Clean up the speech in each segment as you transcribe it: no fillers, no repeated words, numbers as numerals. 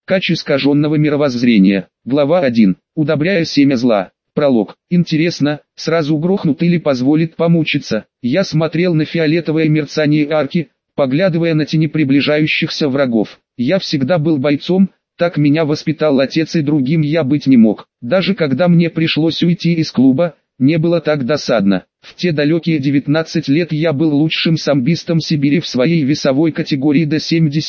Ткач искаженного мировоззрения. Глава 1. Удобряя семя зла. Пролог. Интересно, сразу грохнут или позволит помучиться? Я смотрел на фиолетовое мерцание арки, поглядывая на тени приближающихся врагов. Я всегда был бойцом, так меня воспитал отец, и другим я быть не мог. Даже когда мне пришлось уйти из клуба, не было так досадно. В те далекие 19 лет я был лучшим самбистом Сибири в своей весовой категории до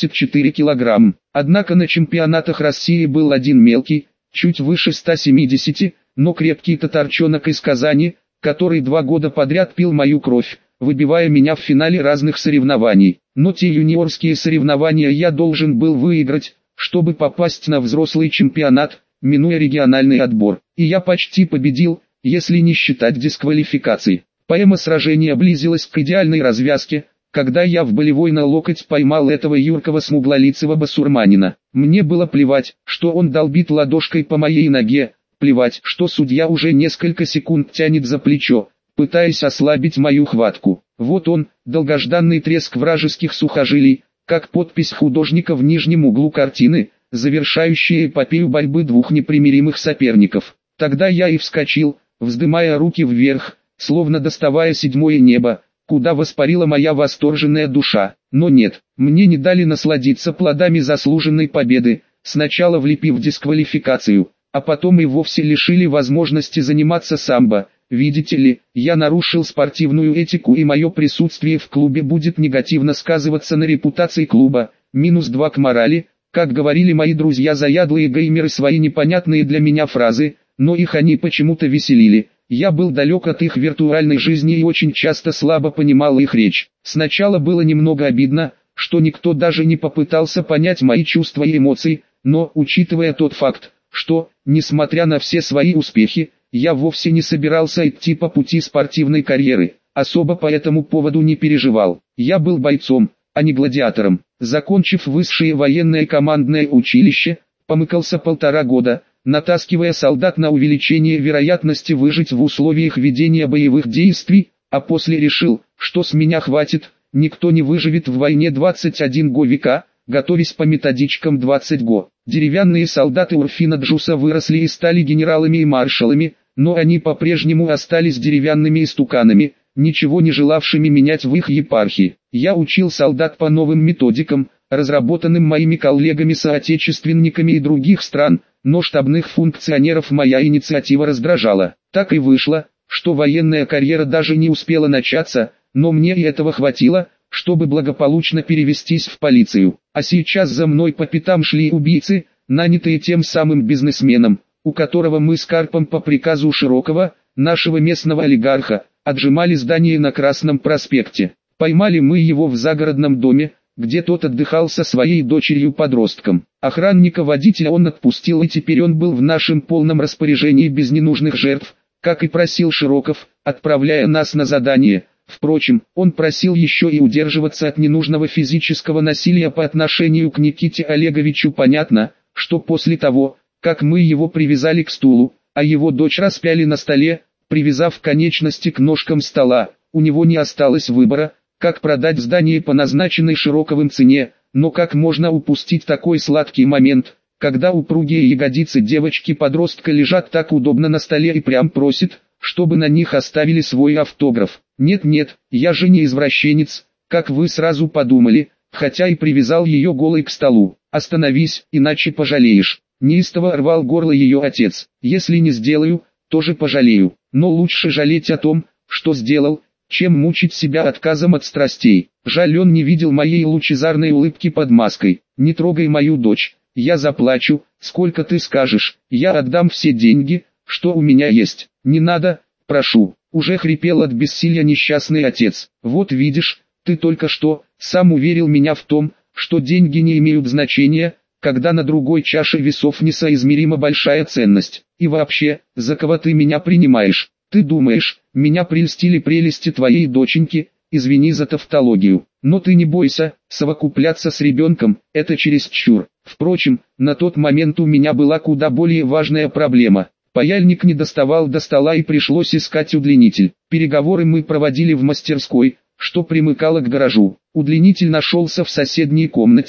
74 килограмм. Однако на чемпионатах России был один мелкий, чуть выше 170, но крепкий татарчонок из Казани, который 2 года подряд пил мою кровь, выбивая меня в финале разных соревнований. Но те юниорские соревнования я должен был выиграть, чтобы попасть на взрослый чемпионат, минуя региональный отбор. И я почти победил, если не считать дисквалификаций. Поэма сражения близилась к идеальной развязке, когда я в болевой на локоть поймал этого юркого смуглолицего басурманина. Мне было плевать, что он долбит ладошкой по моей ноге, плевать, что судья уже несколько секунд тянет за плечо, пытаясь ослабить мою хватку. Вот он, долгожданный треск вражеских сухожилий, как подпись художника в нижнем углу картины, завершающая эпопею борьбы двух непримиримых соперников. Тогда я и вскочил, вздымая руки вверх, словно доставая седьмое небо, куда воспарила моя восторженная душа. Но нет, мне не дали насладиться плодами заслуженной победы, сначала влепив дисквалификацию, а потом и вовсе лишили возможности заниматься самбо. Видите ли, я нарушил спортивную этику, и мое присутствие в клубе будет негативно сказываться на репутации клуба. -2 к морали, как говорили мои друзья заядлые геймеры свои непонятные для меня фразы, но их они почему-то веселили. Я был далек от их виртуальной жизни и очень часто слабо понимал их речь. Сначала было немного обидно, что никто даже не попытался понять мои чувства и эмоции, но, учитывая тот факт, что, несмотря на все свои успехи, я вовсе не собирался идти по пути спортивной карьеры, особо по этому поводу не переживал. Я был бойцом, а не гладиатором. Закончив высшее военное командное училище, помыкался 1,5 года, натаскивая солдат на увеличение вероятности выжить в условиях ведения боевых действий, а после решил, что с меня хватит, никто не выживет в войне 21 века, готовясь по методичкам 20 го. Деревянные солдаты Урфина Джуса выросли и стали генералами и маршалами, но они по-прежнему остались деревянными истуканами, ничего не желавшими менять в их епархии. Я учил солдат по новым методикам, разработанным моими коллегами-соотечественниками и других стран, но штабных функционеров моя инициатива раздражала. Так и вышло, что военная карьера даже не успела начаться, но мне и этого хватило, чтобы благополучно перевестись в полицию. А сейчас за мной по пятам шли убийцы, нанятые тем самым бизнесменом, у которого мы с Карпом по приказу Широкова, нашего местного олигарха, отжимали здание на Красном проспекте. Поймали мы его в загородном доме, где тот отдыхал со своей дочерью-подростком. Охранника-водителя он отпустил, и теперь он был в нашем полном распоряжении без ненужных жертв, как и просил Широков, отправляя нас на задание. Впрочем, он просил еще и удерживаться от ненужного физического насилия по отношению к Никите Олеговичу. Понятно, что после того, как мы его привязали к стулу, а его дочь распяли на столе, привязав конечности к ножкам стола, у него не осталось выбора, как продать здание по назначенной Широковым цене. Но как можно упустить такой сладкий момент, когда упругие ягодицы девочки-подростка лежат так удобно на столе и прям просит, чтобы на них оставили свой автограф. Нет, я же не извращенец, как вы сразу подумали, хотя и привязал ее голой к столу. Остановись, иначе пожалеешь. Неистово рвал горло ее отец. Если не сделаю, тоже пожалею. Но лучше жалеть о том, что сделал, чем мучить себя отказом от страстей. Жаль, он не видел моей лучезарной улыбки под маской. Не трогай мою дочь, я заплачу, сколько ты скажешь, я отдам все деньги, что у меня есть. Не надо, прошу. Уже хрипел от бессилия несчастный отец. Вот видишь, ты только что сам уверил меня в том, что деньги не имеют значения, когда на другой чаше весов несоизмеримо большая ценность. И вообще, за кого ты меня принимаешь? Ты думаешь, меня прельстили прелести твоей доченьки? Извини за тавтологию. Но ты не бойся, совокупляться с ребенком – это чересчур. Впрочем, на тот момент у меня была куда более важная проблема. Паяльник не доставал до стола и пришлось искать удлинитель. Переговоры мы проводили в мастерской, что примыкало к гаражу. Удлинитель нашелся в соседней комнате,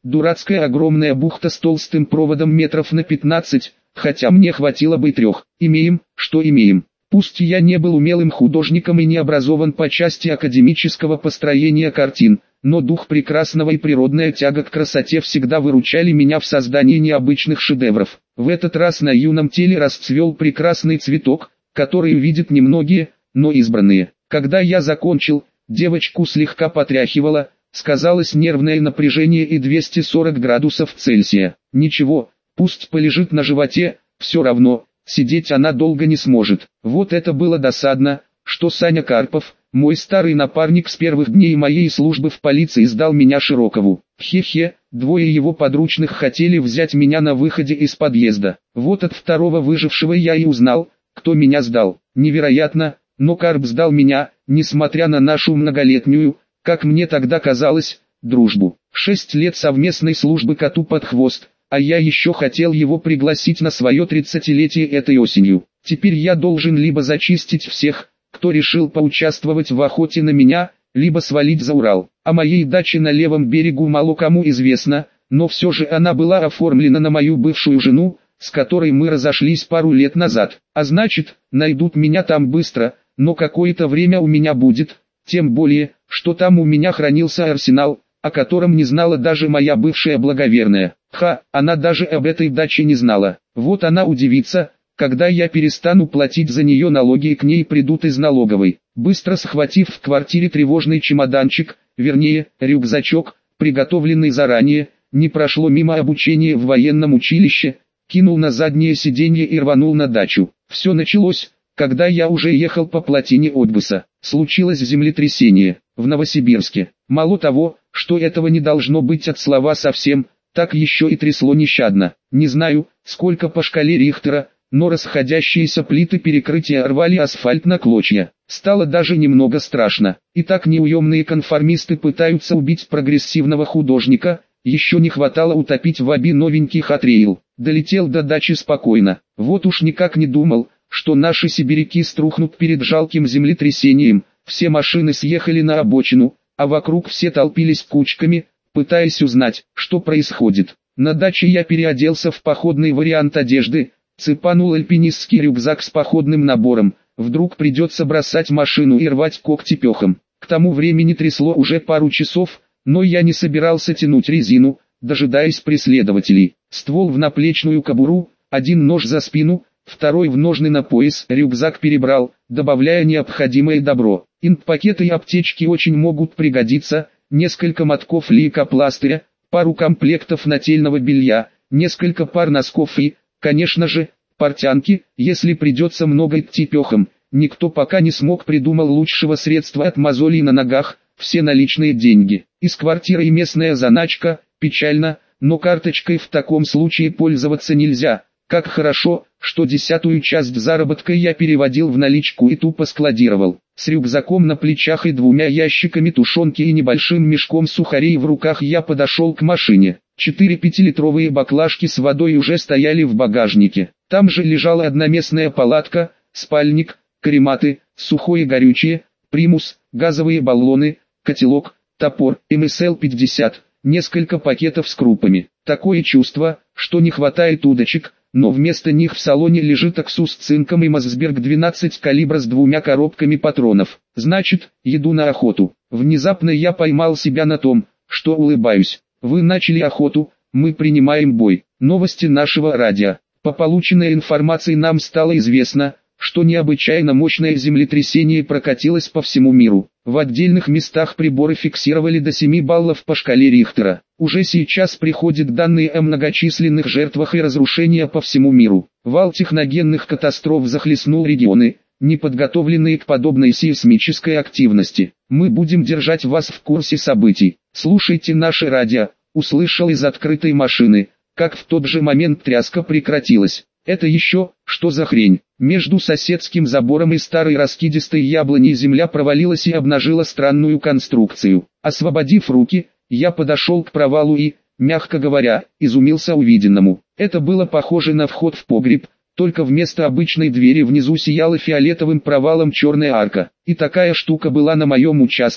Дурацкая огромная бухта с толстым проводом метров на 15, хотя мне хватило бы 3. Имеем, что имеем. Пусть я не был умелым художником и не образован по части академического построения картин, но дух прекрасного и природная тяга к красоте всегда выручали меня в создании необычных шедевров. В этот раз на юном теле расцвел прекрасный цветок, который видят немногие, но избранные. Когда я закончил, девочку слегка потряхивало, сказалось нервное напряжение и 240 градусов Цельсия. Ничего, пусть полежит на животе, все равно, сидеть она долго не сможет. Вот это было досадно, что Саня Карпов, мой старый напарник с первых дней моей службы в полиции, сдал меня Широкову. Хе-хе, двое его подручных хотели взять меня на выходе из подъезда. Вот от второго выжившего я и узнал, кто меня сдал. Невероятно, но Карп сдал меня, несмотря на нашу многолетнюю, как мне тогда казалось, дружбу. 6 лет совместной службы коту под хвост, а я еще хотел его пригласить на свое 30-летие этой осенью. Теперь я должен либо зачистить всех, кто решил поучаствовать в охоте на меня, либо свалить за Урал. О моей даче на левом берегу мало кому известно, но все же она была оформлена на мою бывшую жену, с которой мы разошлись пару лет назад. А значит, найдут меня там быстро, но какое-то время у меня будет, тем более, что там у меня хранился арсенал, о котором не знала даже моя бывшая благоверная. Она даже об этой даче не знала. Вот она удивится, когда я перестану платить за нее налоги и к ней придут из налоговой. Быстро схватив в квартире тревожный чемоданчик, вернее, рюкзачок, приготовленный заранее, не прошло мимо обучения в военном училище, кинул на заднее сиденье и рванул на дачу. Все началось, когда я уже ехал по плотине Отбыса. Случилось землетрясение в Новосибирске. Мало того, что этого не должно быть от слова совсем, так еще и трясло нещадно. Не знаю, сколько по шкале Рихтера, но расходящиеся плиты перекрытия рвали асфальт на клочья. Стало даже немного страшно. И так неуемные конформисты пытаются убить прогрессивного художника, еще не хватало утопить в оби новенький хатрейл. Долетел до дачи спокойно. Вот уж никак не думал, что наши сибиряки струхнут перед жалким землетрясением. Все машины съехали на обочину, а вокруг все толпились кучками, пытаясь узнать, что происходит. На даче я переоделся в походный вариант одежды, цепанул альпинистский рюкзак с походным набором, вдруг придется бросать машину и рвать когти пехом. К тому времени трясло уже пару часов, но я не собирался тянуть резину, дожидаясь преследователей. Ствол в наплечную кобуру, один нож за спину, второй в ножны на пояс, рюкзак перебрал, добавляя необходимое добро. Инт-пакеты и аптечки очень могут пригодиться, несколько мотков лейкопластыря, пару комплектов нательного белья, несколько пар носков и, конечно же, портянки, если придется много идти пехом. Никто пока не смог придумать лучшего средства от мозолей на ногах, все наличные деньги. Из квартиры и местная заначка, печально, но карточкой в таком случае пользоваться нельзя. Как хорошо, что 10-ую часть заработка я переводил в наличку и тупо складировал. С рюкзаком на плечах и 2 ящиками тушенки и небольшим мешком сухарей в руках я подошел к машине. 4 пятилитровые баклажки с водой уже стояли в багажнике. Там же лежала одноместная палатка, спальник, карематы, сухое горючее, примус, газовые баллоны, котелок, топор, МСЛ-50, несколько пакетов с крупами. Такое чувство, что не хватает удочек, но вместо них в салоне лежит Аксус с цинком и Мосберг 12 калибра с 2 коробками патронов. Значит, еду на охоту. Внезапно я поймал себя на том, что улыбаюсь. Вы начали охоту, мы принимаем бой. Новости нашего радио. По полученной информации нам стало известно, что необычайно мощное землетрясение прокатилось по всему миру. В отдельных местах приборы фиксировали до 7 баллов по шкале Рихтера. Уже сейчас приходят данные о многочисленных жертвах и разрушениях по всему миру. Вал техногенных катастроф захлестнул регионы, неподготовленные к подобной сейсмической активности. Мы будем держать вас в курсе событий. Слушайте наше радио, услышал из открытой машины, как в тот же момент тряска прекратилась. Это еще, что за хрень? Между соседским забором и старой раскидистой яблоней земля провалилась и обнажила странную конструкцию. Освободив руки, я подошел к провалу и, мягко говоря, изумился увиденному. Это было похоже на вход в погреб, только вместо обычной двери внизу сияла фиолетовым провалом черная арка. И такая штука была на моем участке,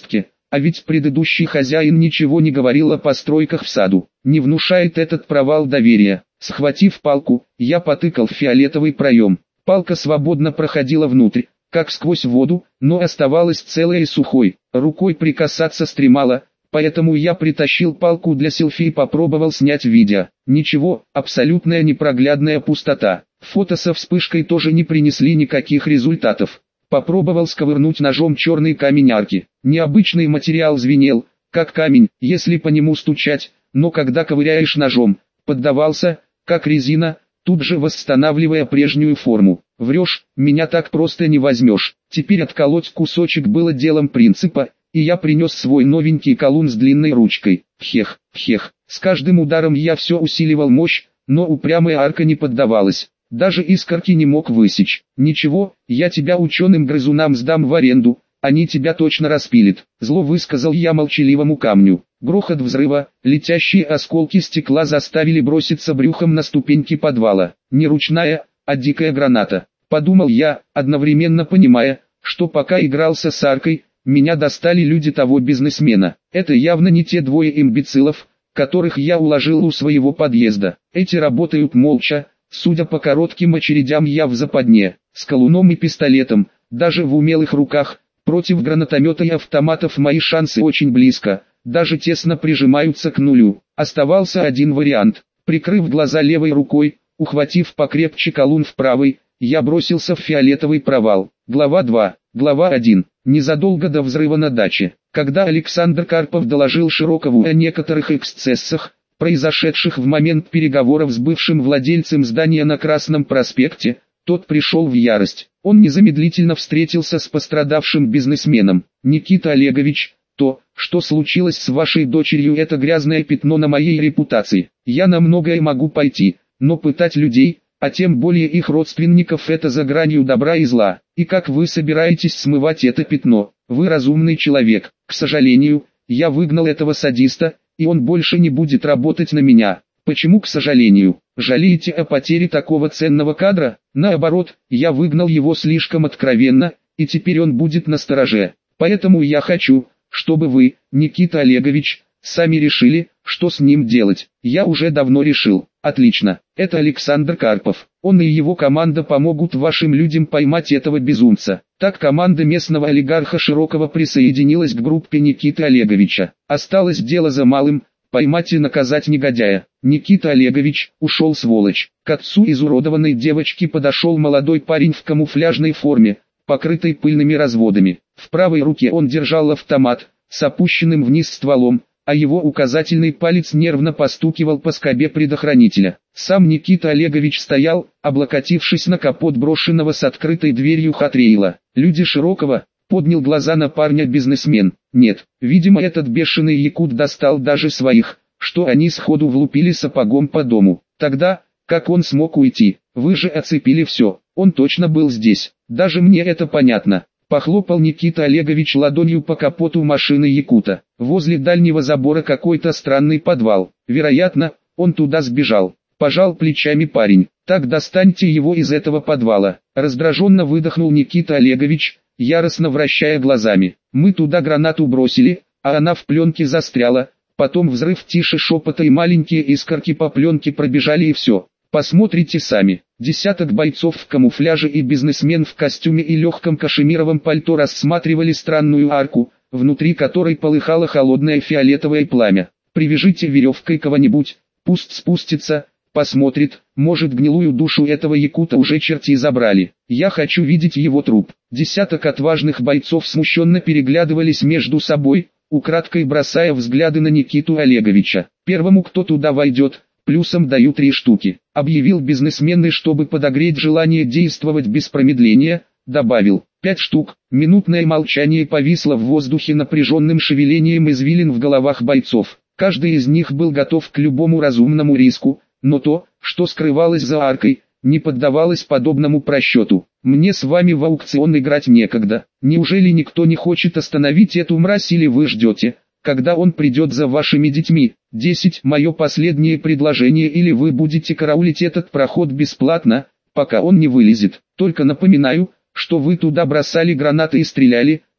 А ведь предыдущий хозяин ничего не говорил о постройках в саду. Не внушает этот провал доверия. Схватив палку, я потыкал в фиолетовый проем. Палка свободно проходила внутрь, как сквозь воду, но оставалась целой и сухой. Рукой прикасаться стремало, поэтому я притащил палку для селфи и попробовал снять видео. Ничего, абсолютная непроглядная пустота. Фото со вспышкой тоже не принесли никаких результатов. Попробовал сковырнуть ножом черный камень арки. Необычный материал звенел, как камень, если по нему стучать, но когда ковыряешь ножом, поддавался, как резина, тут же восстанавливая прежнюю форму. Врешь, меня так просто не возьмешь. Теперь отколоть кусочек было делом принципа, и я принес свой новенький колун с длинной ручкой. Хех, хех. С каждым ударом я все усиливал мощь, но упрямая арка не поддавалась. Даже искорки не мог высечь. Ничего, я тебя ученым-грызунам сдам в аренду, они тебя точно распилят. Зло высказал я молчаливому камню. Грохот взрыва, летящие осколки стекла заставили броситься брюхом на ступеньки подвала. Не ручная, а дикая граната. Подумал я, одновременно понимая, что пока игрался с аркой, меня достали люди того бизнесмена. Это явно не те двое имбецилов, которых я уложил у своего подъезда. Эти работают молча, судя по коротким очередям я в западне, с колуном и пистолетом, даже в умелых руках. Против гранатомета и автоматов мои шансы очень близко, даже тесно прижимаются к нулю. Оставался один вариант. Прикрыв глаза левой рукой, ухватив покрепче колун в правой, я бросился в фиолетовый провал. Глава 2. Глава 1. Незадолго до взрыва на даче, когда Александр Карпов доложил Широкову о некоторых эксцессах, произошедших в момент переговоров с бывшим владельцем здания на Красном проспекте, тот пришел в ярость. Он незамедлительно встретился с пострадавшим бизнесменом. «Никита Олегович, то, что случилось с вашей дочерью, это грязное пятно на моей репутации. Я на многое могу пойти, но пытать людей, а тем более их родственников, это за гранью добра и зла. И как вы собираетесь смывать это пятно? Вы разумный человек. К сожалению, я выгнал этого садиста, и он больше не будет работать на меня». Почему, к сожалению? Жалеете о потере такого ценного кадра? Наоборот, я выгнал его слишком откровенно, и теперь он будет настороже. Поэтому я хочу, чтобы вы, Никита Олегович, сами решили, что с ним делать. Я уже давно решил. Отлично. Это Александр Карпов. Он и его команда помогут вашим людям поймать этого безумца. Так команда местного олигарха Широкова присоединилась к группе Никиты Олеговича. Осталось дело за малым. Поймать и наказать негодяя. Никита Олегович, ушел сволочь. К отцу изуродованной девочки подошел молодой парень в камуфляжной форме, покрытой пыльными разводами. В правой руке он держал автомат, с опущенным вниз стволом, а его указательный палец нервно постукивал по скобе предохранителя. Сам Никита Олегович стоял, облокотившись на капот брошенного с открытой дверью хатрейла. Люди Широкова. Поднял глаза на парня бизнесмен. Нет, видимо, этот бешеный якут достал даже своих, что они сходу влупили сапогом по дому. Тогда, как он смог уйти? Вы же оцепили все. Он точно был здесь. Даже мне это понятно. Похлопал Никита Олегович ладонью по капоту машины якута. Возле дальнего забора какой-то странный подвал. Вероятно, он туда сбежал. Пожал плечами парень. Так достаньте его из этого подвала. Раздраженно выдохнул Никита Олегович, яростно вращая глазами. Мы туда гранату бросили, а она в пленке застряла, потом взрыв, тише шепота, и маленькие искорки по пленке пробежали, и все. Посмотрите сами. Десяток бойцов в камуфляже и бизнесмен в костюме и легком кашемировом пальто рассматривали странную арку, внутри которой полыхало холодное фиолетовое пламя. Привяжите веревкой кого-нибудь, пусть спустится, посмотрит, может, гнилую душу этого якута уже черти забрали. Я хочу видеть его труп. Десяток отважных бойцов смущенно переглядывались между собой, украдкой бросая взгляды на Никиту Олеговича. Первому, кто туда войдет, плюсом даю 3 штуки. Объявил бизнесмен, и чтобы подогреть желание действовать без промедления, добавил 5 штук. Минутное молчание повисло в воздухе напряженным шевелением извилин в головах бойцов. Каждый из них был готов к любому разумному риску, но то, что скрывалось за аркой, не поддавалось подобному просчету. Мне с вами в аукцион играть некогда. Неужели никто не хочет остановить эту мразь, или вы ждете, когда он придет за вашими детьми? 10. Мое последнее предложение: или вы будете караулить этот проход бесплатно, пока он не вылезет. Только напоминаю, что вы туда бросали гранаты и стреляли,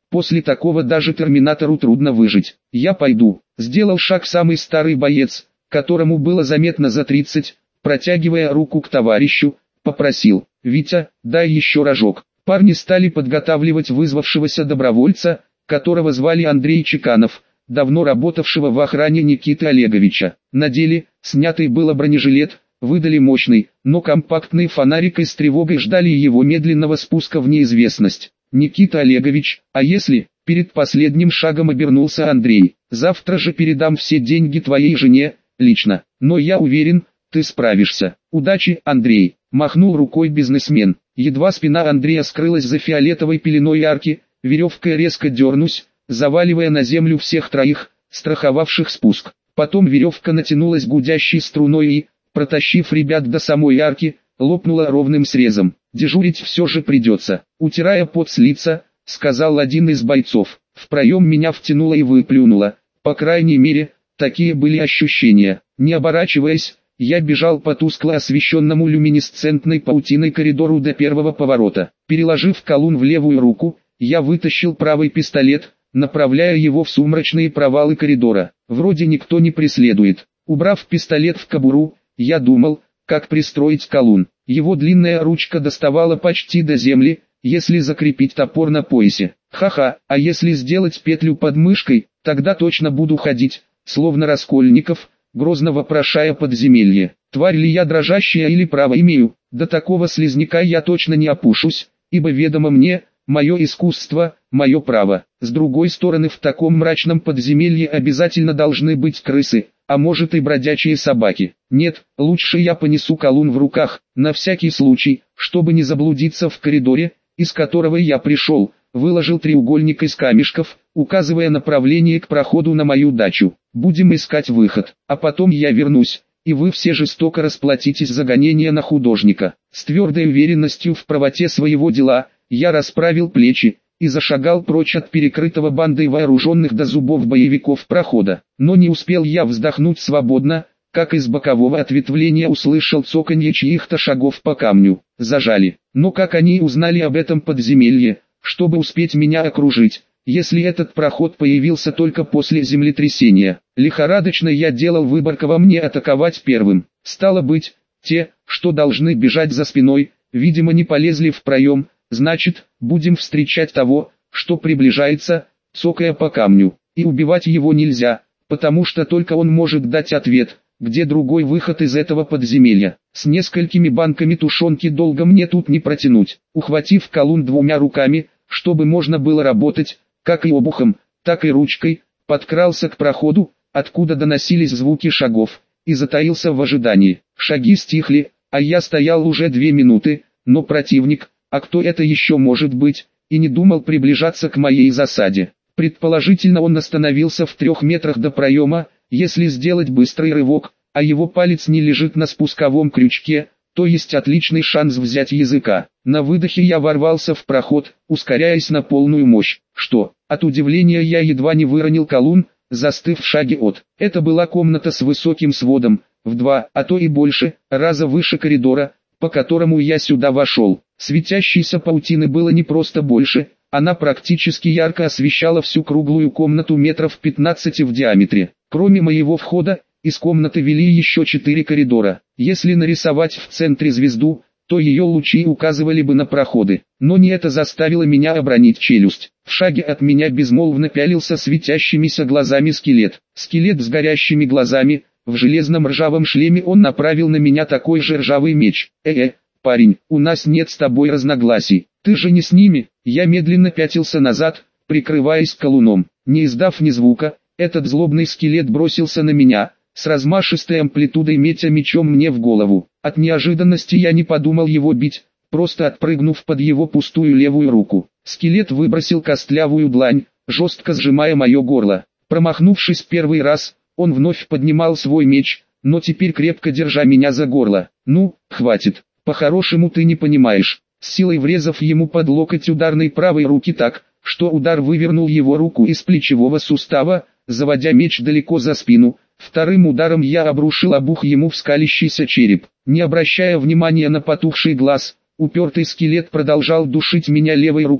После такого даже терминатору трудно выжить. Я пойду. Сделал шаг самый старый боец, которому было заметно за 30, протягивая руку к товарищу, попросил: «Витя, дай еще рожок». Парни стали подготавливать вызвавшегося добровольца, которого звали Андрей Чеканов, давно работавшего в охране Никиты Олеговича. Надели, снятый было бронежилет, выдали мощный, но компактный фонарик и с тревогой ждали его медленного спуска в неизвестность. «Никита Олегович, а если...» Перед последним шагом обернулся Андрей. «Завтра же передам все деньги твоей жене, лично, но я уверен, ты справишься. Удачи, Андрей», махнул рукой бизнесмен. Едва спина Андрея скрылась за фиолетовой пеленой арки, веревкой резко дернулась, заваливая на землю всех троих, страховавших спуск. Потом веревка натянулась гудящей струной и, протащив ребят до самой арки, лопнула ровным срезом. «Дежурить все же придется», утирая пот с лица, сказал один из бойцов. В проем меня втянуло и выплюнуло. По крайней мере, такие были ощущения. Не оборачиваясь, я бежал по тускло освещенному люминесцентной паутиной коридору до первого поворота. Переложив колун в левую руку, я вытащил правый пистолет, направляя его в сумрачные провалы коридора. Вроде никто не преследует. Убрав пистолет в кобуру, я думал, как пристроить колун. Его длинная ручка доставала почти до земли, если закрепить топор на поясе. Ха-ха, а если сделать петлю под мышкой, тогда точно буду ходить, словно Раскольников, грозно вопрошая подземелье. Тварь ли я дрожащая или право имею? До такого слизняка я точно не опушусь, ибо ведомо мне, мое искусство, мое право. С другой стороны, в таком мрачном подземелье обязательно должны быть крысы, а может и бродячие собаки. Нет, лучше я понесу колун в руках, на всякий случай, чтобы не заблудиться в коридоре, из которого я пришел. Выложил треугольник из камешков, указывая направление к проходу на мою дачу. Будем искать выход, а потом я вернусь, и вы все жестоко расплатитесь за гонение на художника. С твердой уверенностью в правоте своего дела, я расправил плечи и зашагал прочь от перекрытого бандой вооруженных до зубов боевиков прохода. Но не успел я вздохнуть свободно, как из бокового ответвления услышал цоканье чьих-то шагов по камню. Зажали. Но как они узнали об этом подземелье, чтобы успеть меня окружить, если этот проход появился только после землетрясения? Лихорадочно я делал выбор, кого мне атаковать первым. Стало быть, те, что должны бежать за спиной, видимо не полезли в проем, значит, будем встречать того, что приближается, цокая по камню. И убивать его нельзя, потому что только он может дать ответ, где другой выход из этого подземелья. С несколькими банками тушенки долго мне тут не протянуть. Ухватив колун двумя руками, чтобы можно было работать, как и обухом, так и ручкой, подкрался к проходу, откуда доносились звуки шагов, и затаился в ожидании. Шаги стихли, а я стоял уже 2 минуты, но противник, а кто это еще может быть, и не думал приближаться к моей засаде. Предположительно, он остановился в 3 метрах до проема. Если сделать быстрый рывок, а его палец не лежит на спусковом крючке, то есть отличный шанс взять языка. На выдохе я ворвался в проход, ускоряясь на полную мощь. Что? От удивления я едва не выронил колун, застыв в шаге от. Это была комната с высоким сводом, в 2, а то и больше, раза выше коридора, по которому я сюда вошел. Светящейся паутины было не просто больше, она практически ярко освещала всю круглую комнату метров 15 в диаметре. Кроме моего входа, из комнаты вели еще 4 коридора. Если нарисовать в центре звезду, то ее лучи указывали бы на проходы. Но не это заставило меня обронить челюсть. В шаге от меня безмолвно пялился светящимися глазами скелет. Скелет с горящими глазами, в железном ржавом шлеме. Он направил на меня такой же ржавый меч. Парень, у нас нет с тобой разногласий. Ты же не с ними. Я медленно пятился назад, прикрываясь колуном. Не издав ни звука, этот злобный скелет бросился на меня, с размашистой амплитудой метя мечом мне в голову. От неожиданности я не подумал его бить, просто отпрыгнув под его пустую левую руку. Скелет выбросил костлявую длань, жестко сжимая мое горло. Промахнувшись первый раз, он вновь поднимал свой меч, но теперь крепко держа меня за горло. «Ну, хватит, по-хорошему ты не понимаешь». С силой врезав ему под локоть ударной правой руки так, что удар вывернул его руку из плечевого сустава, заводя меч далеко за спину. Вторым ударом я обрушил обух ему в скалящийся череп. Не обращая внимания на потухший глаз, упертый скелет продолжал душить меня левой рукой,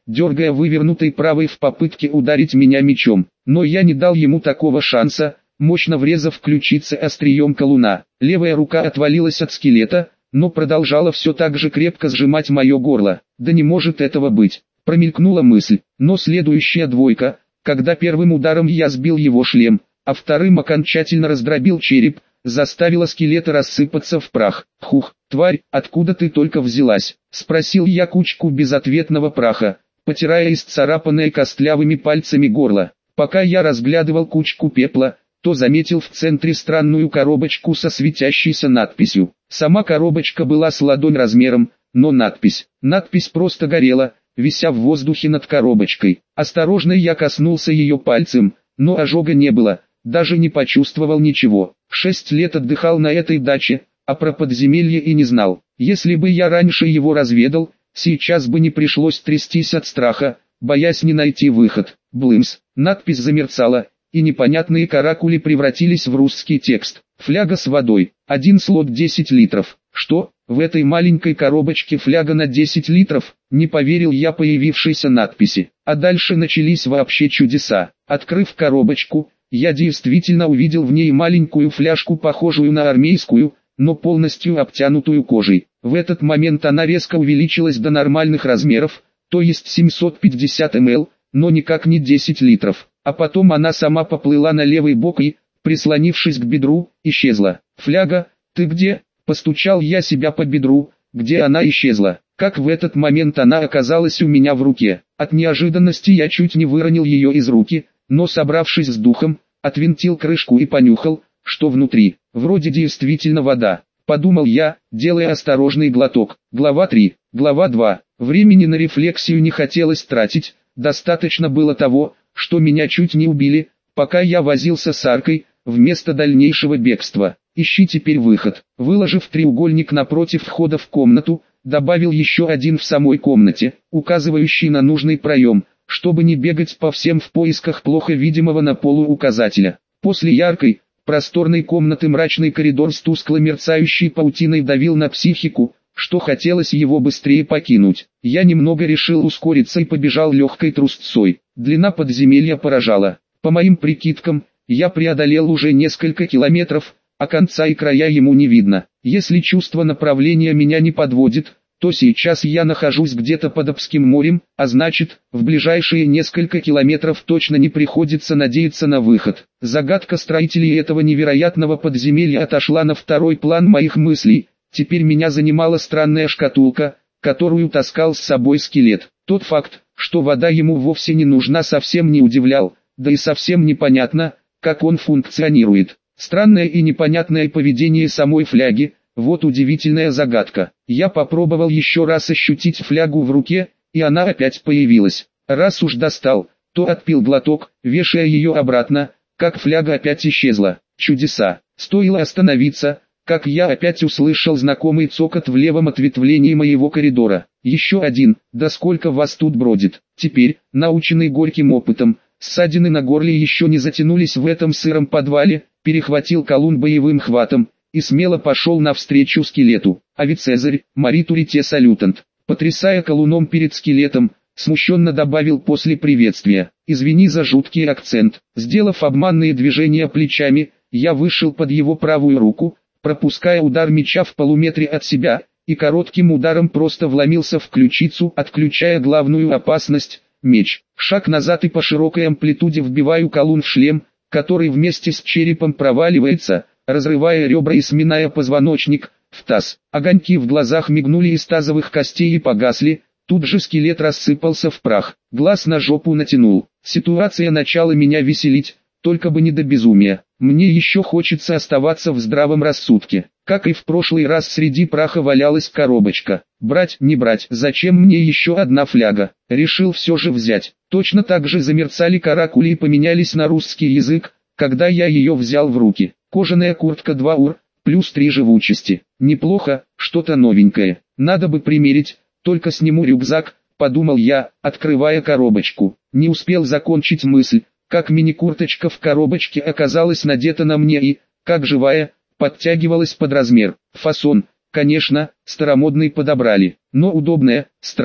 дергая вывернутой правой в попытке ударить меня мечом. Но я не дал ему такого шанса, мощно врезав ключице острием колуна. Левая рука отвалилась от скелета, но продолжала все так же крепко сжимать мое горло. Да не может этого быть, промелькнула мысль, но следующая двойка, когда первым ударом я сбил его шлем, а вторым окончательно раздробил череп, заставила скелета рассыпаться в прах. «Хух, тварь, откуда ты только взялась?» — спросил я кучку безответного праха, потирая исцарапанное костлявыми пальцами горло. Пока я разглядывал кучку пепла, то заметил в центре странную коробочку со светящейся надписью. Сама коробочка была с ладонь размером, но надпись просто горела, вися в воздухе над коробочкой. Осторожно я коснулся ее пальцем, но ожога не было, даже не почувствовал ничего. 6 лет отдыхал на этой даче, а про подземелье и не знал. Если бы я раньше его разведал, сейчас бы не пришлось трястись от страха, боясь не найти выход. Блымс. Надпись замерцала, и непонятные каракули превратились в русский текст. Фляга с водой. 1 слот 10 литров. Что? В этой маленькой коробочке фляга на 10 литров? Не поверил я появившейся надписи. А дальше начались вообще чудеса. Открыв коробочку, я действительно увидел в ней маленькую фляжку, похожую на армейскую, но полностью обтянутую кожей. В этот момент она резко увеличилась до нормальных размеров, то есть 750 мл, но никак не 10 литров. А потом она сама поплыла на левый бок и, прислонившись к бедру, исчезла. «Фляга, ты где?» — постучал я себя по бедру, где она исчезла. Как в этот момент она оказалась у меня в руке. От неожиданности я чуть не выронил ее из руки, но собравшись с духом, отвинтил крышку и понюхал, что внутри. Вроде действительно вода, подумал я, делая осторожный глоток. Глава 3. Глава 2. Времени на рефлексию не хотелось тратить, достаточно было того, что меня чуть не убили, пока я возился с аркой, вместо дальнейшего бегства. Ищи теперь выход. Выложив треугольник напротив входа в комнату, добавил еще один в самой комнате, указывающий на нужный проем, чтобы не бегать по всем в поисках плохо видимого на полу указателя. После яркой, просторной комнаты мрачный коридор с тускло мерцающей паутиной давил на психику, что хотелось его быстрее покинуть. Я немного решил ускориться и побежал легкой трусцой. Длина подземелья поражала. По моим прикидкам, я преодолел уже несколько километров, а конца и края ему не видно. Если чувство направления меня не подводит, то сейчас я нахожусь где-то под Обским морем, а значит, в ближайшие несколько километров точно не приходится надеяться на выход. Загадка строителей этого невероятного подземелья отошла на второй план моих мыслей. Теперь меня занимала странная шкатулка, которую таскал с собой скелет. Тот факт, что вода ему вовсе не нужна, совсем не удивлял, да и совсем непонятно, как он функционирует. Странное и непонятное поведение самой фляги – вот удивительная загадка. Я попробовал еще раз ощутить флягу в руке, и она опять появилась. Раз уж достал, то отпил глоток, вешая ее обратно, как фляга опять исчезла. Чудеса. Стоило остановиться, как я опять услышал знакомый цокот в левом ответвлении моего коридора. Еще один, да сколько вас тут бродит. Теперь, наученный горьким опытом, ссадины на горле еще не затянулись в этом сыром подвале, перехватил колун боевым хватом и смело пошел навстречу скелету. «Авицезарь, маритурите салютант», потрясая колуном перед скелетом, смущенно добавил после приветствия: «Извини за жуткий акцент». Сделав обманные движения плечами, я вышел под его правую руку, пропуская удар меча в полуметре от себя, и коротким ударом просто вломился в ключицу, отключая главную опасность – меч. Шаг назад и по широкой амплитуде вбиваю колун в шлем, который вместе с черепом проваливается, разрывая ребра и сминая позвоночник, в таз. Огоньки в глазах мигнули из тазовых костей и погасли, тут же скелет рассыпался в прах. Глаз на жопу натянул. Ситуация начала меня веселить, только бы не до безумия. Мне еще хочется оставаться в здравом рассудке. Как и в прошлый раз, среди праха валялась коробочка. Брать, не брать, зачем мне еще одна фляга? Решил все же взять. Точно так же замерцали каракули и поменялись на русский язык, когда я ее взял в руки. Кожаная куртка 2 ур, плюс 3 живучести. Неплохо, что-то новенькое. Надо бы примерить, только сниму рюкзак, подумал я, открывая коробочку. Не успел закончить мысль, как мини-курточка в коробочке оказалась надета на мне и, как живая, подтягивалась под размер. Фасон, конечно, старомодный подобрали, но удобная, страсть.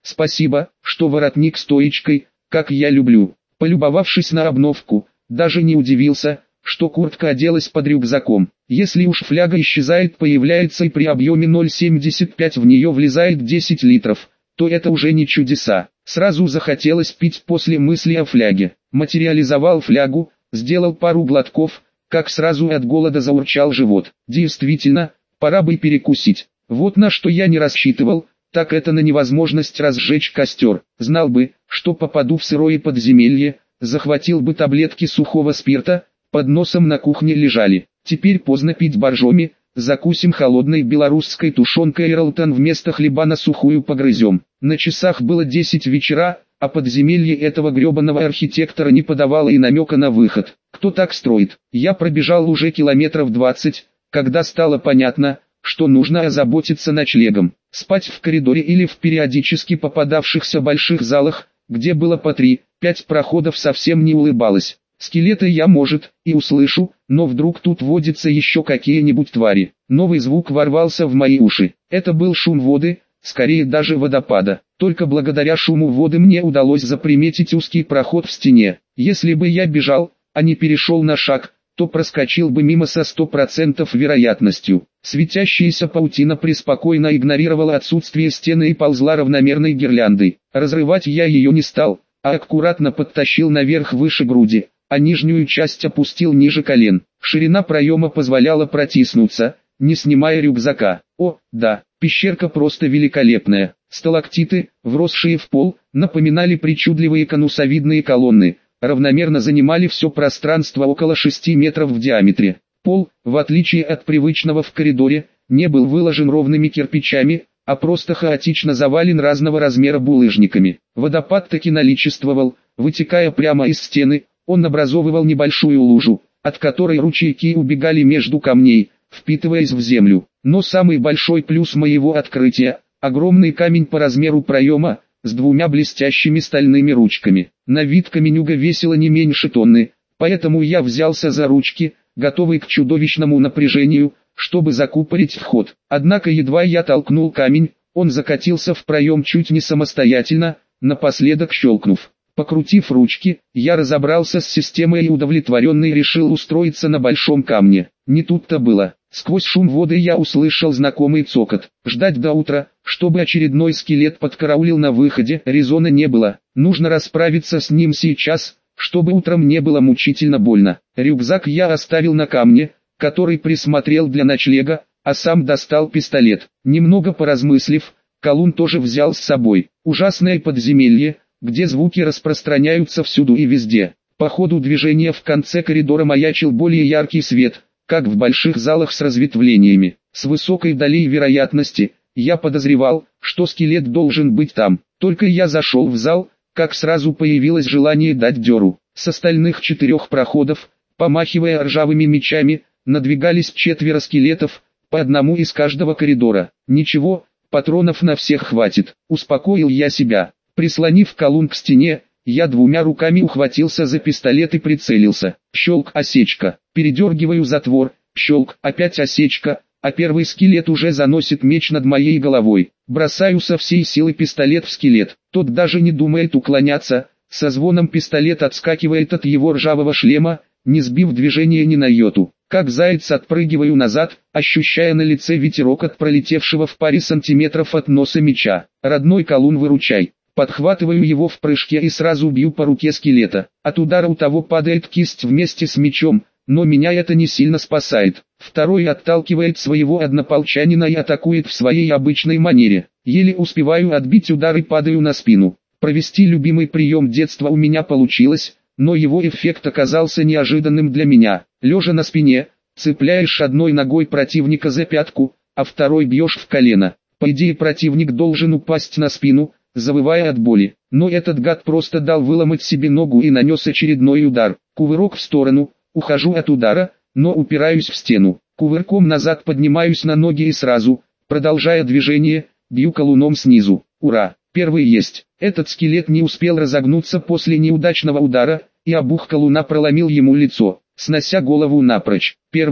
Спасибо, что воротник стоечкой, как я люблю. Полюбовавшись на обновку, даже не удивился, что куртка оделась под рюкзаком. Если уж фляга исчезает, появляется и при объеме 0,75 в нее влезает 10 литров, то это уже не чудеса. Сразу захотелось пить после мысли о фляге. Материализовал флягу, сделал пару глотков, как сразу от голода заурчал живот. Действительно, пора бы перекусить. Вот на что я не рассчитывал, так это на невозможность разжечь костер. Знал бы, что попаду в сырое подземелье, захватил бы таблетки сухого спирта, под носом на кухне лежали. Теперь поздно пить боржоми, закусим холодной белорусской тушенкой и ролтон вместо хлеба на сухую погрызем. На часах было 10 вечера, а подземелье этого гребаного архитектора не подавало и намека на выход. Кто так строит? Я пробежал уже километров 20, когда стало понятно, что нужно озаботиться ночлегом. Спать в коридоре или в периодически попадавшихся больших залах, где было по 3-5 проходов, совсем не улыбалось. Скелеты я, может, и услышу, но вдруг тут водятся еще какие-нибудь твари. Новый звук ворвался в мои уши. Это был шум воды, скорее даже водопада. Только благодаря шуму воды мне удалось заприметить узкий проход в стене. Если бы я бежал, а не перешел на шаг, то проскочил бы мимо со 100% вероятностью. Светящаяся паутина преспокойно игнорировала отсутствие стены и ползла равномерной гирляндой. Разрывать я ее не стал, а аккуратно подтащил наверх выше груди, а нижнюю часть опустил ниже колен. Ширина проема позволяла протиснуться, не снимая рюкзака. О, да, пещерка просто великолепная. Сталактиты, вросшие в пол, напоминали причудливые конусовидные колонны, равномерно занимали все пространство около 6 метров в диаметре. Пол, в отличие от привычного в коридоре, не был выложен ровными кирпичами, а просто хаотично завален разного размера булыжниками. Водопад таки наличествовал, вытекая прямо из стены, он образовывал небольшую лужу, от которой ручейки убегали между камней, впитываясь в землю. Но самый большой плюс моего открытия – огромный камень по размеру проема, с 2 блестящими стальными ручками. На вид каменюга весила не меньше тонны, поэтому я взялся за ручки, готовый к чудовищному напряжению, чтобы закупорить вход. Однако едва я толкнул камень, он закатился в проем чуть не самостоятельно, напоследок щелкнув. Покрутив ручки, я разобрался с системой и удовлетворенный решил устроиться на большом камне. Не тут-то было. Сквозь шум воды я услышал знакомый цокот. Ждать до утра, чтобы очередной скелет подкараулил на выходе, резона не было. Нужно расправиться с ним сейчас, чтобы утром не было мучительно больно. Рюкзак я оставил на камне, который присмотрел для ночлега, а сам достал пистолет. Немного поразмыслив, колун тоже взял с собой. Ужасное подземелье, где звуки распространяются всюду и везде. По ходу движения в конце коридора маячил более яркий свет, как в больших залах с разветвлениями. С высокой долей вероятности, я подозревал, что скелет должен быть там. Только я зашел в зал, как сразу появилось желание дать дёру. С остальных 4 проходов, помахивая ржавыми мечами, надвигались 4 скелетов, по одному из каждого коридора. Ничего, патронов на всех хватит, успокоил я себя. Прислонив колун к стене, я 2 руками ухватился за пистолет и прицелился. Щелк, осечка. Передергиваю затвор. Щелк, опять осечка, а первый скелет уже заносит меч над моей головой. Бросаю со всей силы пистолет в скелет. Тот даже не думает уклоняться. Со звоном пистолет отскакивает от его ржавого шлема, не сбив движение ни на йоту. Как заяц отпрыгиваю назад, ощущая на лице ветерок от пролетевшего в паре сантиметров от носа меча. Родной колун, выручай. Подхватываю его в прыжке и сразу бью по руке скелета. От удара у того падает кисть вместе с мечом, но меня это не сильно спасает. Второй отталкивает своего однополчанина и атакует в своей обычной манере. Еле успеваю отбить удар и падаю на спину. Провести любимый прием детства у меня получилось, но его эффект оказался неожиданным для меня. Лежа на спине, цепляешь одной ногой противника за пятку, а второй бьешь в колено. По идее противник должен упасть на спину, завывая от боли. Но этот гад просто дал выломать себе ногу и нанес очередной удар. Кувырок в сторону, ухожу от удара, но упираюсь в стену. Кувырком назад поднимаюсь на ноги и сразу, продолжая движение, бью колуном снизу. Ура! Первый есть. Этот скелет не успел разогнуться после неудачного удара, и обух колуна проломил ему лицо, снося голову напрочь. Первый,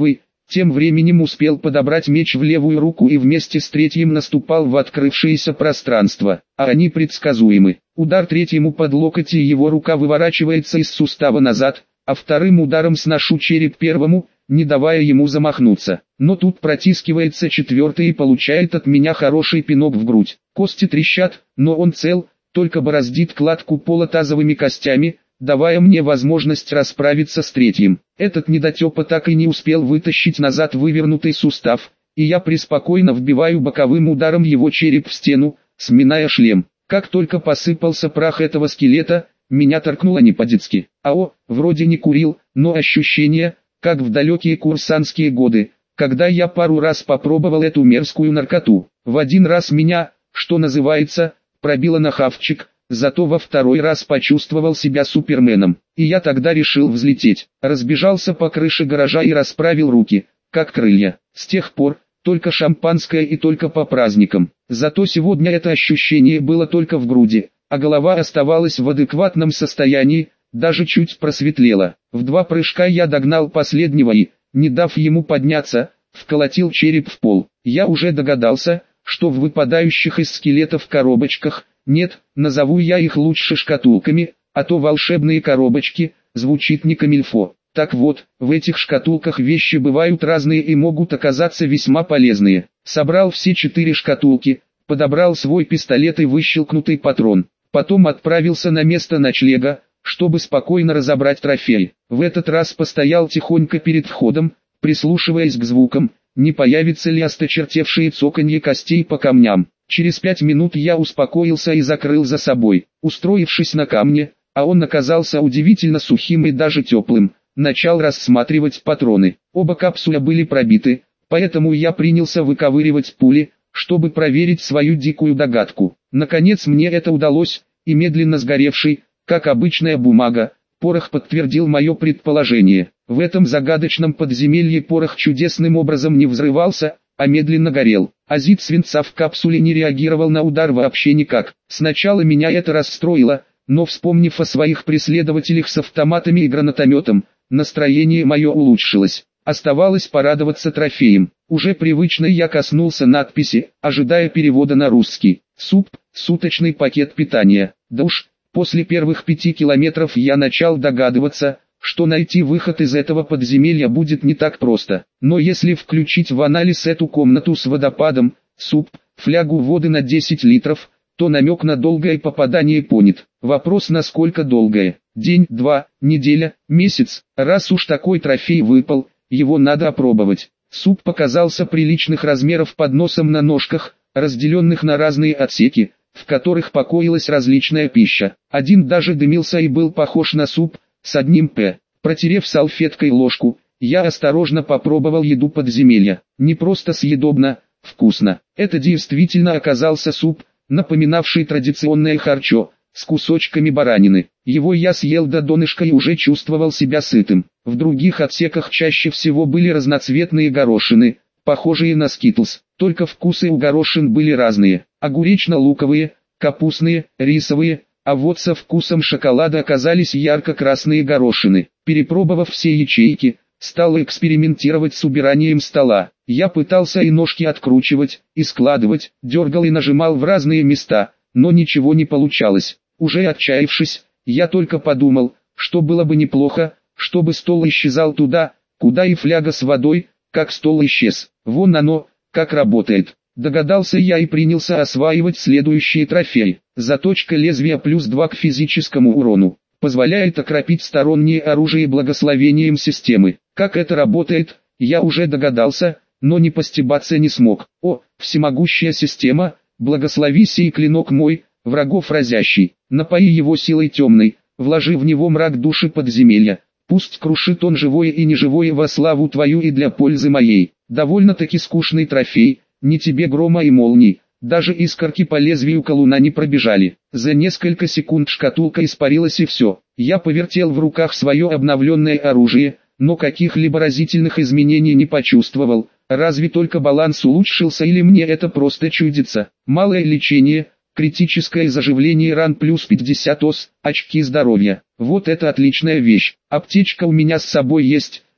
Тем временем успел подобрать меч в левую руку и вместе с третьим наступал в открывшееся пространство, а они предсказуемы. Удар третьему под локоть и его рука выворачивается из сустава назад, а вторым ударом сношу череп первому, не давая ему замахнуться. Но тут протискивается четвертый и получает от меня хороший пинок в грудь. Кости трещат, но он цел, только бороздит кладку пола тазовыми костями, давая мне возможность расправиться с третьим. Этот недотепа так и не успел вытащить назад вывернутый сустав, и я преспокойно вбиваю боковым ударом его череп в стену, сминая шлем. Как только посыпался прах этого скелета, меня торкнуло не по-детски. Вроде не курил, но ощущение, как в далекие курсантские годы, когда я пару раз попробовал эту мерзкую наркоту. В один раз меня, что называется, пробило на хавчик, зато во второй раз почувствовал себя суперменом. И я тогда решил взлететь. Разбежался по крыше гаража и расправил руки, как крылья. С тех пор, только шампанское и только по праздникам. Зато сегодня это ощущение было только в груди, а голова оставалась в адекватном состоянии, даже чуть просветлела. В 2 прыжка я догнал последнего и, не дав ему подняться, вколотил череп в пол. Я уже догадался, что в выпадающих из скелетов коробочках, нет, назову я их лучше шкатулками, а то волшебные коробочки, звучит не камильфо. Так вот, в этих шкатулках вещи бывают разные и могут оказаться весьма полезные. Собрал все 4 шкатулки, подобрал свой пистолет и выщелкнутый патрон. Потом отправился на место ночлега, чтобы спокойно разобрать трофей. В этот раз постоял тихонько перед входом, прислушиваясь к звукам, не появится ли осточертевшие цоканье костей по камням. Через 5 минут я успокоился и закрыл за собой. Устроившись на камне, а он оказался удивительно сухим и даже теплым, начал рассматривать патроны. Оба капсуля были пробиты, поэтому я принялся выковыривать пули, чтобы проверить свою дикую догадку. Наконец мне это удалось, и медленно сгоревший, как обычная бумага, порох подтвердил мое предположение. В этом загадочном подземелье порох чудесным образом не взрывался, а медленно горел. Азид свинца в капсуле не реагировал на удар вообще никак. Сначала меня это расстроило, но вспомнив о своих преследователях с автоматами и гранатометом, настроение мое улучшилось. Оставалось порадоваться трофеем. Уже привычно я коснулся надписи, ожидая перевода на русский. Суп, суточный пакет питания. Да уж, после первых 5 километров я начал догадываться, что найти выход из этого подземелья будет не так просто. Но если включить в анализ эту комнату с водопадом, суп, флягу воды на 10 литров, то намек на долгое попадание понят. Вопрос насколько долгое. День, 2, неделя, месяц. Раз уж такой трофей выпал, его надо опробовать. Суп показался приличных размеров под носом на ножках, разделенных на разные отсеки, в которых покоилась различная пища. Один даже дымился и был похож на суп, с одним «п». Протерев салфеткой ложку, я осторожно попробовал еду подземелья. Не просто съедобно, вкусно. Это действительно оказался суп, напоминавший традиционное харчо, с кусочками баранины. Его я съел до донышка и уже чувствовал себя сытым. В других отсеках чаще всего были разноцветные горошины, похожие на скитлс, только вкусы у горошин были разные. Огуречно-луковые, капустные, рисовые, а вот со вкусом шоколада оказались ярко-красные горошины. Перепробовав все ячейки, стал экспериментировать с убиранием стола. Я пытался и ножки откручивать, и складывать, дергал и нажимал в разные места, но ничего не получалось. Уже отчаявшись, я только подумал, что было бы неплохо, чтобы стол исчезал туда, куда и фляга с водой, как стол исчез. Вон оно, как работает. Догадался я и принялся осваивать следующие трофеи. Заточка лезвия +2 к физическому урону. Позволяет окропить стороннее оружие благословением системы. Как это работает, я уже догадался, но не постебаться не смог. Всемогущая система, благослови сей клинок мой, врагов разящий. Напои его силой темной, вложи в него мрак души подземелья. Пусть крушит он живое и неживое во славу твою и для пользы моей. Довольно-таки скучный трофей, не тебе грома и молний, даже искорки по лезвию колуна не пробежали. За несколько секунд шкатулка испарилась и все. Я повертел в руках свое обновленное оружие, но каких-либо разительных изменений не почувствовал, разве только баланс улучшился или мне это просто чудится. Малое лечение, критическое заживление ран плюс 50 ос, очки здоровья. Вот это отличная вещь. Аптечка у меня с собой есть,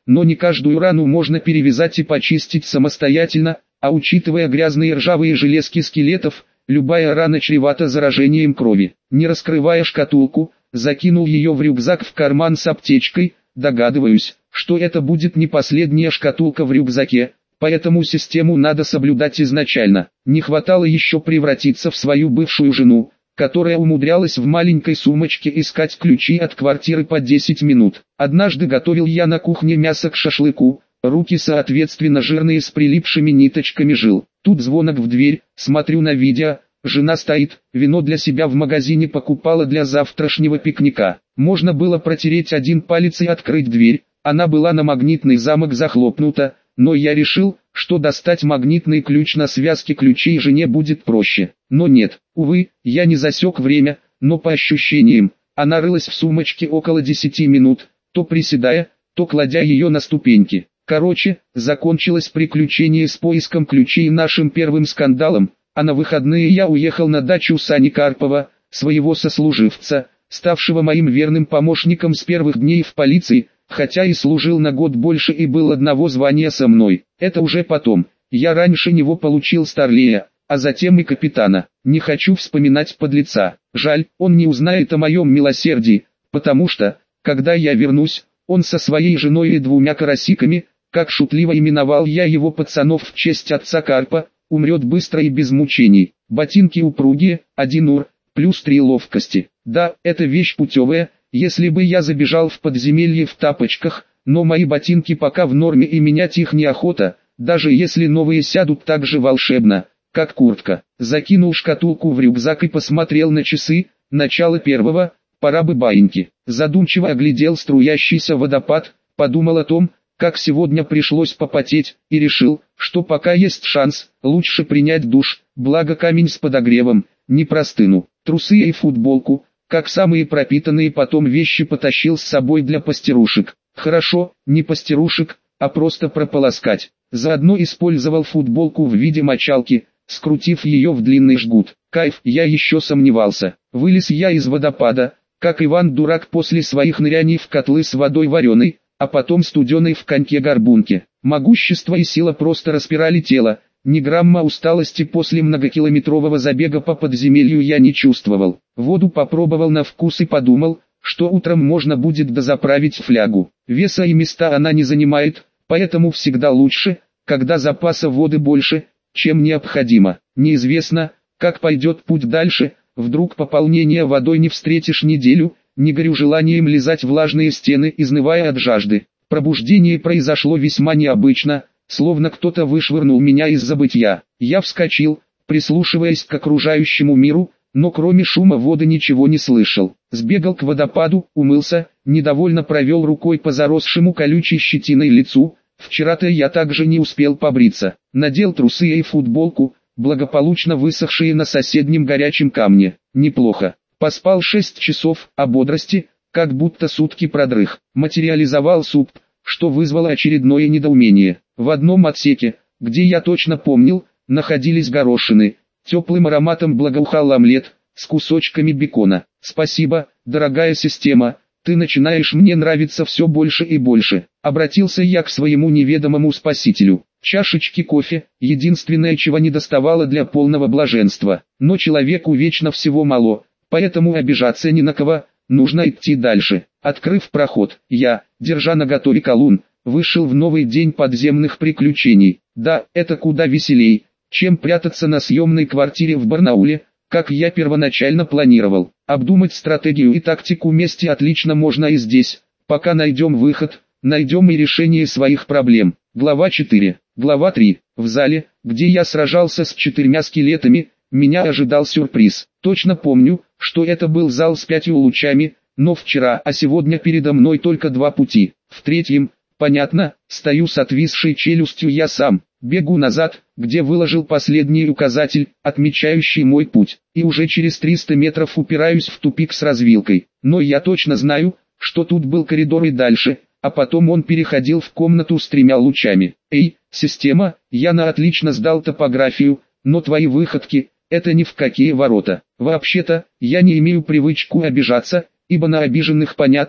но не каждую рану можно перевязать и почистить самостоятельно, а учитывая грязные ржавые железки скелетов, любая рана чревата заражением крови. Не раскрывая шкатулку, закинул ее в рюкзак в карман с аптечкой, догадываюсь, что это будет не последняя шкатулка в рюкзаке, поэтому систему надо соблюдать изначально. Не хватало еще превратиться в свою бывшую жену, которая умудрялась в маленькой сумочке искать ключи от квартиры по 10 минут. Однажды готовил я на кухне мясо к шашлыку, руки соответственно жирные с прилипшими ниточками жил. Тут звонок в дверь, смотрю на видео, жена стоит, вино для себя в магазине покупала для завтрашнего пикника. Можно было протереть один палец и открыть дверь, она была на магнитный замок захлопнута, но я решил, что достать магнитный ключ на связке ключей жене будет проще. Но нет, увы, я не засек время, но по ощущениям, она рылась в сумочке около 10 минут, то приседая, то кладя ее на ступеньки. Короче, закончилось приключение с поиском ключей нашим первым скандалом, а на выходные я уехал на дачу Сани Карпова, своего сослуживца, ставшего моим верным помощником с первых дней в полиции, хотя и служил на год больше и был одного звания со мной. Это уже потом. Я раньше него получил старлея, а затем и капитана. Не хочу вспоминать подлеца. Жаль, он не узнает о моем милосердии, потому что, когда я вернусь, он со своей женой и 2 карасиками, как шутливо именовал я его пацанов в честь отца Карпа, умрет быстро и без мучений. Ботинки упругие, 1 ур, плюс 3 ловкости. Да, это вещь путевая. Если бы я забежал в подземелье в тапочках, но мои ботинки пока в норме и менять их неохота, даже если новые сядут так же волшебно, как куртка. Закинул шкатулку в рюкзак и посмотрел на часы, начало 1, пора бы баиньки. Задумчиво оглядел струящийся водопад, подумал о том, как сегодня пришлось попотеть, и решил, что пока есть шанс, лучше принять душ, благо камень с подогревом, не простыну. Трусы и футболку, как самые пропитанные потом вещи, потащил с собой для постирушек. Хорошо, не постирушек, а просто прополоскать. Заодно использовал футболку в виде мочалки, скрутив ее в длинный жгут. Кайф, я еще сомневался. Вылез я из водопада, как Иван-дурак после своих ныряний в котлы с водой вареной, а потом студеной в коньке-горбунке. Могущество и сила просто распирали тело. Ни грамма усталости после многокилометрового забега по подземелью я не чувствовал. Воду попробовал на вкус и подумал, что утром можно будет дозаправить флягу. Веса и места она не занимает, поэтому всегда лучше, когда запаса воды больше, чем необходимо. Неизвестно, как пойдет путь дальше, вдруг пополнения водой не встретишь неделю, не горю желанием лизать влажные стены, изнывая от жажды. Пробуждение произошло весьма необычно, словно кто-то вышвырнул меня из забытья. Я вскочил, прислушиваясь к окружающему миру, но кроме шума воды ничего не слышал. Сбегал к водопаду, умылся, недовольно провел рукой по заросшему колючей щетиной лицу. Вчера-то я также не успел побриться. Надел трусы и футболку, благополучно высохшие на соседнем горячем камне. Неплохо. Поспал 6 часов, а бодрости, как будто сутки продрых. Материализовал суп, что вызвало очередное недоумение. В одном отсеке, где я точно помнил, находились горошины. Теплым ароматом благоухал омлет, с кусочками бекона. Спасибо, дорогая система, ты начинаешь мне нравиться все больше и больше. Обратился я к своему неведомому спасителю. Чашечки кофе, единственное, чего не доставало для полного блаженства. Но человеку вечно всего мало, поэтому обижаться ни на кого, нужно идти дальше. Открыв проход, я, держа наготове колун, вышел в новый день подземных приключений. Да, это куда веселей, чем прятаться на съемной квартире в Барнауле, как я первоначально планировал. Обдумать стратегию и тактику вместе отлично можно и здесь, пока найдем выход, найдем и решение своих проблем. Глава 4. Глава 3. В зале, где я сражался с 4 скелетами, меня ожидал сюрприз. Точно помню, что это был зал с 5 лучами, но вчера, а сегодня передо мной только 2 пути. В третьем, понятно, стою с отвисшей челюстью я сам, бегу назад, где выложил последний указатель, отмечающий мой путь, и уже через 300 метров упираюсь в тупик с развилкой. Но я точно знаю, что тут был коридор и дальше, а потом он переходил в комнату с 3 лучами. Эй, система, я на отлично сдал топографию, но твои выходки, это ни в какие ворота. Вообще-то, я не имею привычку обижаться, ибо на обиженных понятно,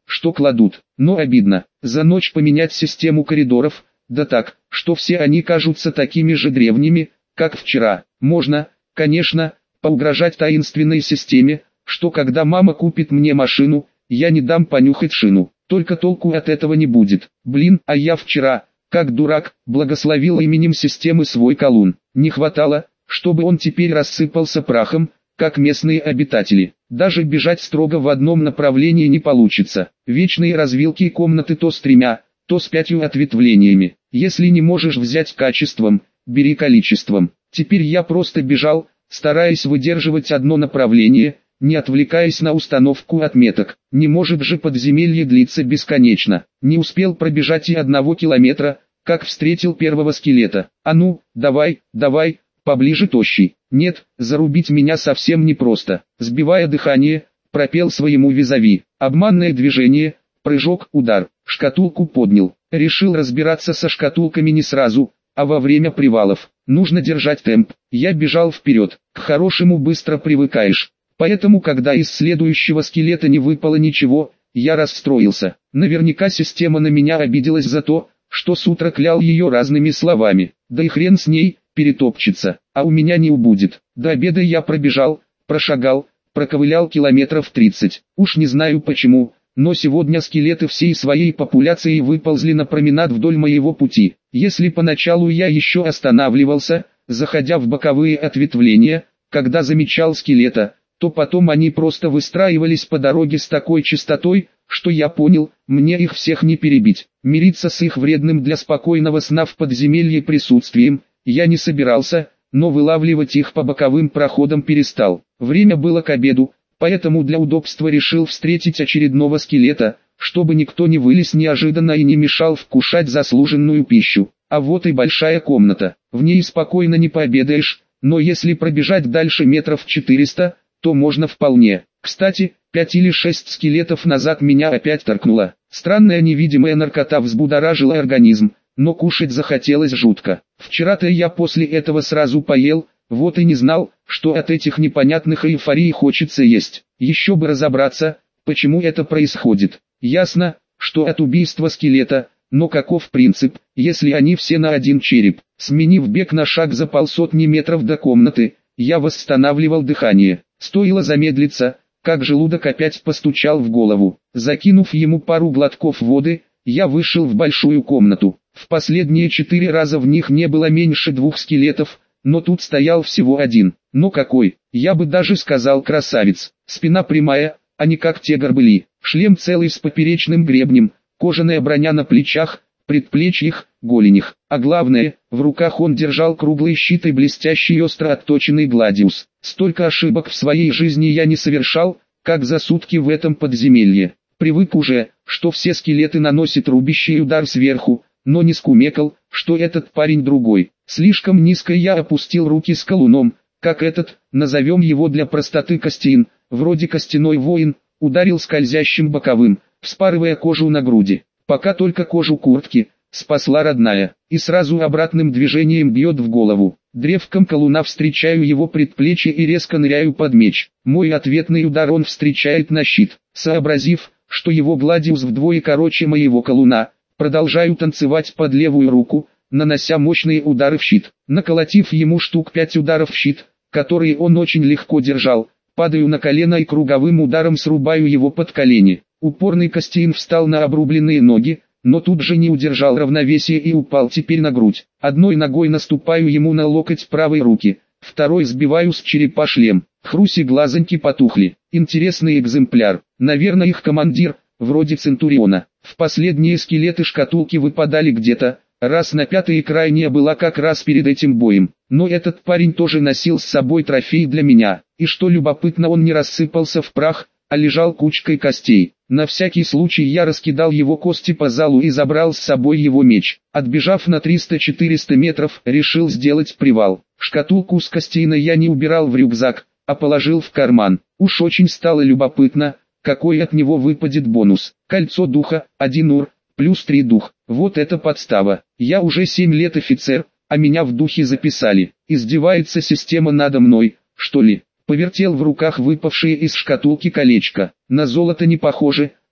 что кладут. Но обидно, за ночь поменять систему коридоров, да так, что все они кажутся такими же древними, как вчера. Можно, конечно, поугрожать таинственной системе, что когда мама купит мне машину, я не дам понюхать шину. Только толку от этого не будет. Блин, а я вчера, как дурак, благословил именем системы свой колун. Не хватало, чтобы он теперь рассыпался прахом, как местные обитатели. Даже бежать строго в одном направлении не получится. Вечные развилки комнаты то с 3, то с 5 ответвлениями. Если не можешь взять качеством, бери количеством. Теперь я просто бежал, стараясь выдерживать одно направление, не отвлекаясь на установку отметок. Не может же подземелье длиться бесконечно. Не успел пробежать и 1 километра, как встретил первого скелета. А ну, давай, давай, поближе тощий. Нет, зарубить меня совсем непросто. Сбивая дыхание, пропел своему визави. Обманное движение, прыжок, удар. Шкатулку поднял. Решил разбираться со шкатулками не сразу, а во время привалов. Нужно держать темп. Я бежал вперед. К хорошему быстро привыкаешь. Поэтому когда из следующего скелета не выпало ничего, я расстроился. Наверняка система на меня обиделась за то, что с утра клял ее разными словами. Да и хрен с ней, перетопчется, а у меня не убудет. До обеда я пробежал, прошагал, проковылял километров 30. Уж не знаю почему, но сегодня скелеты всей своей популяцией выползли на променад вдоль моего пути. Если поначалу я еще останавливался, заходя в боковые ответвления, когда замечал скелета, то потом они просто выстраивались по дороге с такой частотой, что я понял, мне их всех не перебить. Мириться с их вредным для спокойного сна в подземелье присутствием я не собирался, но вылавливать их по боковым проходам перестал. Время было к обеду, поэтому для удобства решил встретить очередного скелета, чтобы никто не вылез неожиданно и не мешал вкушать заслуженную пищу. А вот и большая комната, в ней спокойно не пообедаешь, но если пробежать дальше метров 400, то можно вполне. Кстати, 5 или 6 скелетов назад меня опять торкнуло. Странная невидимая наркота взбудоражила организм, но кушать захотелось жутко. Вчера-то я после этого сразу поел, вот и не знал, что от этих непонятных эйфорий хочется есть. Еще бы разобраться, почему это происходит. Ясно, что от убийства скелета, но каков принцип, если они все на один череп? Сменив бег на шаг за 150 метров до комнаты, я восстанавливал дыхание. Стоило замедлиться, как желудок опять постучал в голову. Закинув ему пару глотков воды, я вышел в большую комнату. В последние 4 раза в них не было меньше 2 скелетов, но тут стоял всего один. Но какой, я бы даже сказал красавец. Спина прямая, а не как те горбыли. Шлем целый с поперечным гребнем, кожаная броня на плечах, предплечьях, голенях. А главное, в руках он держал круглый щит и блестящий остро отточенный гладиус. Столько ошибок в своей жизни я не совершал, как за сутки в этом подземелье. Привык уже, что все скелеты наносят рубящий удар сверху, но не скумекал, что этот парень другой. Слишком низко я опустил руки с колуном, как этот, назовем его для простоты Костяин, вроде костяной воин, ударил скользящим боковым, вспарывая кожу на груди. Пока только кожу куртки спасла родная, и сразу обратным движением бьет в голову. Древком колуна встречаю его предплечье и резко ныряю под меч. Мой ответный удар он встречает на щит. Сообразив, что его гладиус вдвое короче моего колуна, продолжаю танцевать под левую руку, нанося мощные удары в щит. Наколотив ему штук 5 ударов в щит, которые он очень легко держал, падаю на колено и круговым ударом срубаю его под колени. Упорный Костяин встал на обрубленные ноги, но тут же не удержал равновесие и упал теперь на грудь. Одной ногой наступаю ему на локоть правой руки, второй сбиваю с черепа шлем. Хруси глазоньки потухли. Интересный экземпляр. Наверное, их командир, вроде Центуриона. В последние скелеты шкатулки выпадали где-то, раз на 5-й крайняя была как раз перед этим боем. Но этот парень тоже носил с собой трофей для меня. И что любопытно, он не рассыпался в прах, а лежал кучкой костей. На всякий случай я раскидал его кости по залу и забрал с собой его меч. Отбежав на 300-400 метров, решил сделать привал. Шкатулку с Костяиной я не убирал в рюкзак, а положил в карман. Уж очень стало любопытно, какой от него выпадет бонус. Кольцо духа, 1 ур, плюс 3 дух. Вот это подстава. Я уже 7 лет офицер, а меня в духе записали. Издевается система надо мной, что ли? Повертел в руках выпавшее из шкатулки колечко. На золото не похоже,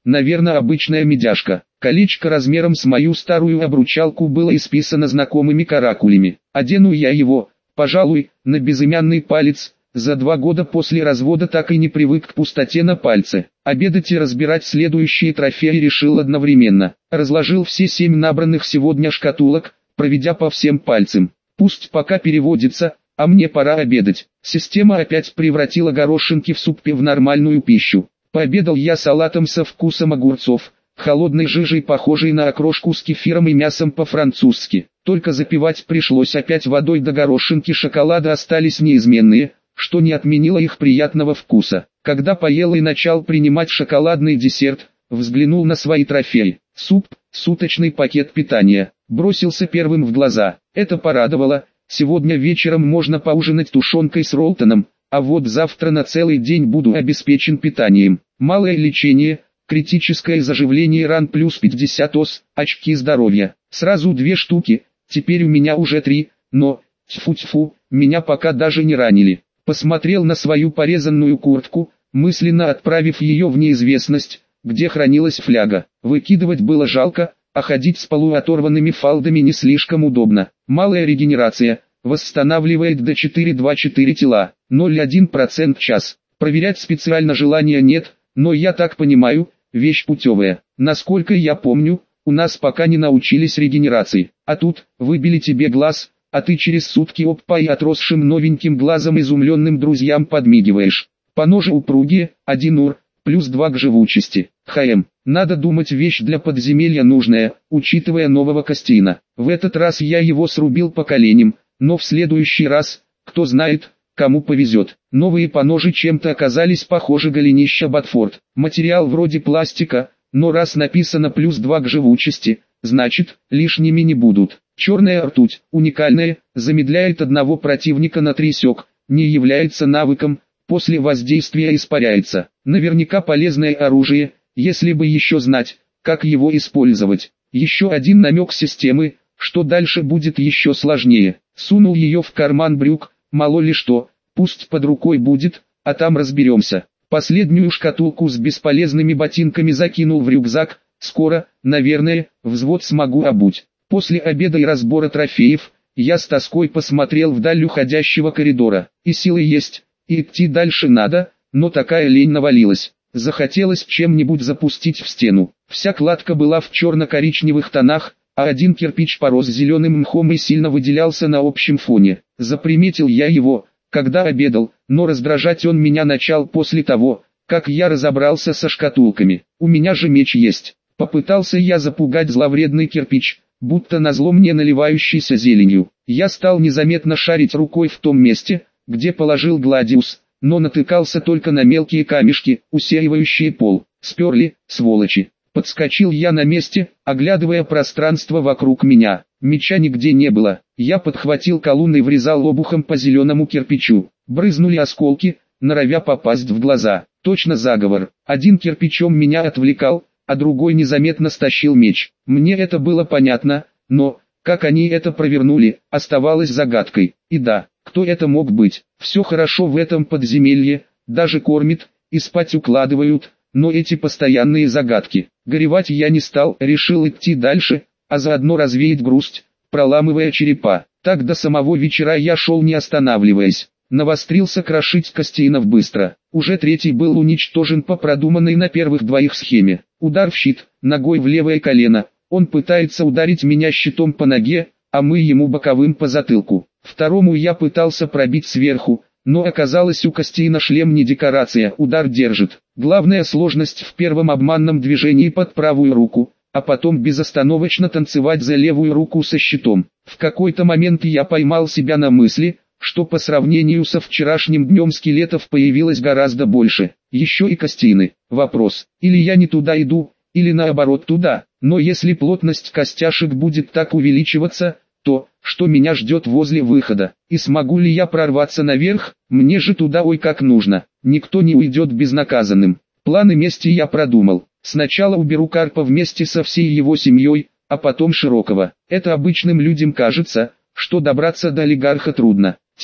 наверное обычная медяшка. Колечко размером с мою старую обручалку было исписано знакомыми каракулями. Одену я его, пожалуй, на безымянный палец. За 2 года после развода так и не привык к пустоте на пальце. Обедать и разбирать следующие трофеи решил одновременно. Разложил все 7 набранных сегодня шкатулок, проведя по всем пальцам. Пусть пока переводится, а мне пора обедать. Система опять превратила горошинки в супе в нормальную пищу. Пообедал я салатом со вкусом огурцов, холодной жижей, похожей на окрошку с кефиром и мясом по-французски. Только запивать пришлось опять водой, до горошинки шоколада остались неизменные, что не отменило их приятного вкуса. Когда поел и начал принимать шоколадный десерт, взглянул на свои трофеи. Суп, суточный пакет питания, бросился первым в глаза. Это порадовало. Сегодня вечером можно поужинать тушенкой с Ролтоном, а вот завтра на целый день буду обеспечен питанием. Малое лечение, критическое заживление ран плюс 50 ос, очки здоровья. Сразу 2 штуки, теперь у меня уже 3, но, тьфу-тьфу, меня пока даже не ранили. Посмотрел на свою порезанную куртку, мысленно отправив ее в неизвестность, где хранилась фляга. Выкидывать было жалко, а ходить с полуоторванными фалдами не слишком удобно. Малая регенерация, восстанавливает до 4,24 тела, 0,1% в час. Проверять специально желания нет, но я так понимаю, вещь путевая. Насколько я помню, у нас пока не научились регенерации. А тут, выбили тебе глаз, а ты через сутки опа и отросшим новеньким глазом изумленным друзьям подмигиваешь. По ноже упругие, 1 ур, плюс 2 к живучести. Надо думать, вещь для подземелья нужная, учитывая нового Костина. В этот раз я его срубил по коленям, но в следующий раз, кто знает, кому повезет. Новые поножи чем-то оказались похожи голенища Батфорд. Материал вроде пластика, но раз написано плюс 2 к живучести, значит, лишними не будут. Черная ртуть, уникальная, замедляет одного противника на 3 сек, не является навыком, после воздействия испаряется. Наверняка полезное оружие, если бы еще знать, как его использовать. Еще один намек системы, что дальше будет еще сложнее. Сунул ее в карман брюк, мало ли что, пусть под рукой будет, а там разберемся. Последнюю шкатулку с бесполезными ботинками закинул в рюкзак, скоро, наверное, взвод смогу обуть. После обеда и разбора трофеев, я с тоской посмотрел вдаль уходящего коридора. И силы есть, и идти дальше надо, но такая лень навалилась. Захотелось чем-нибудь запустить в стену. Вся кладка была в черно-коричневых тонах, а один кирпич порос зеленым мхом и сильно выделялся на общем фоне. Заприметил я его, когда обедал, но раздражать он меня начал после того, как я разобрался со шкатулками. У меня же меч есть. Попытался я запугать зловредный кирпич, будто назло мне наливающийся зеленью. Я стал незаметно шарить рукой в том месте, где положил гладиус, но натыкался только на мелкие камешки, усеивающие пол. Сперли, сволочи. Подскочил я на месте, оглядывая пространство вокруг меня. Меча нигде не было. Я подхватил колун и врезал обухом по зеленому кирпичу. Брызнули осколки, норовя попасть в глаза. Точно заговор. Один кирпичом меня отвлекал, а другой незаметно стащил меч. Мне это было понятно, но, как они это провернули, оставалось загадкой. И да, кто это мог быть? Все хорошо в этом подземелье, даже кормит, и спать укладывают, но эти постоянные загадки. Горевать я не стал, решил идти дальше, а заодно развеять грусть, проламывая черепа. Так до самого вечера я шел не останавливаясь. Навострился крошить Костейнов быстро. Уже 3-й был уничтожен по продуманной на первых 2 схеме. Удар в щит, ногой в левое колено. Он пытается ударить меня щитом по ноге, а мы ему боковым по затылку. Второму я пытался пробить сверху, но оказалось, у Костейна шлем не декорация, удар держит. Главная сложность в первом обманном движении под правую руку, а потом безостановочно танцевать за левую руку со щитом. В какой-то момент я поймал себя на мысли, что по сравнению со вчерашним днем скелетов появилось гораздо больше. Еще и Костейны. Вопрос, или я не туда иду, или наоборот туда. Но если плотность костяшек будет так увеличиваться, то, что меня ждет возле выхода, и смогу ли я прорваться наверх, мне же туда ой как нужно. Никто не уйдет безнаказанным. Планы мести я продумал. Сначала уберу Карпа вместе со всей его семьей, а потом Широкого. Это обычным людям кажется, что добраться до олигарха трудно. Тем,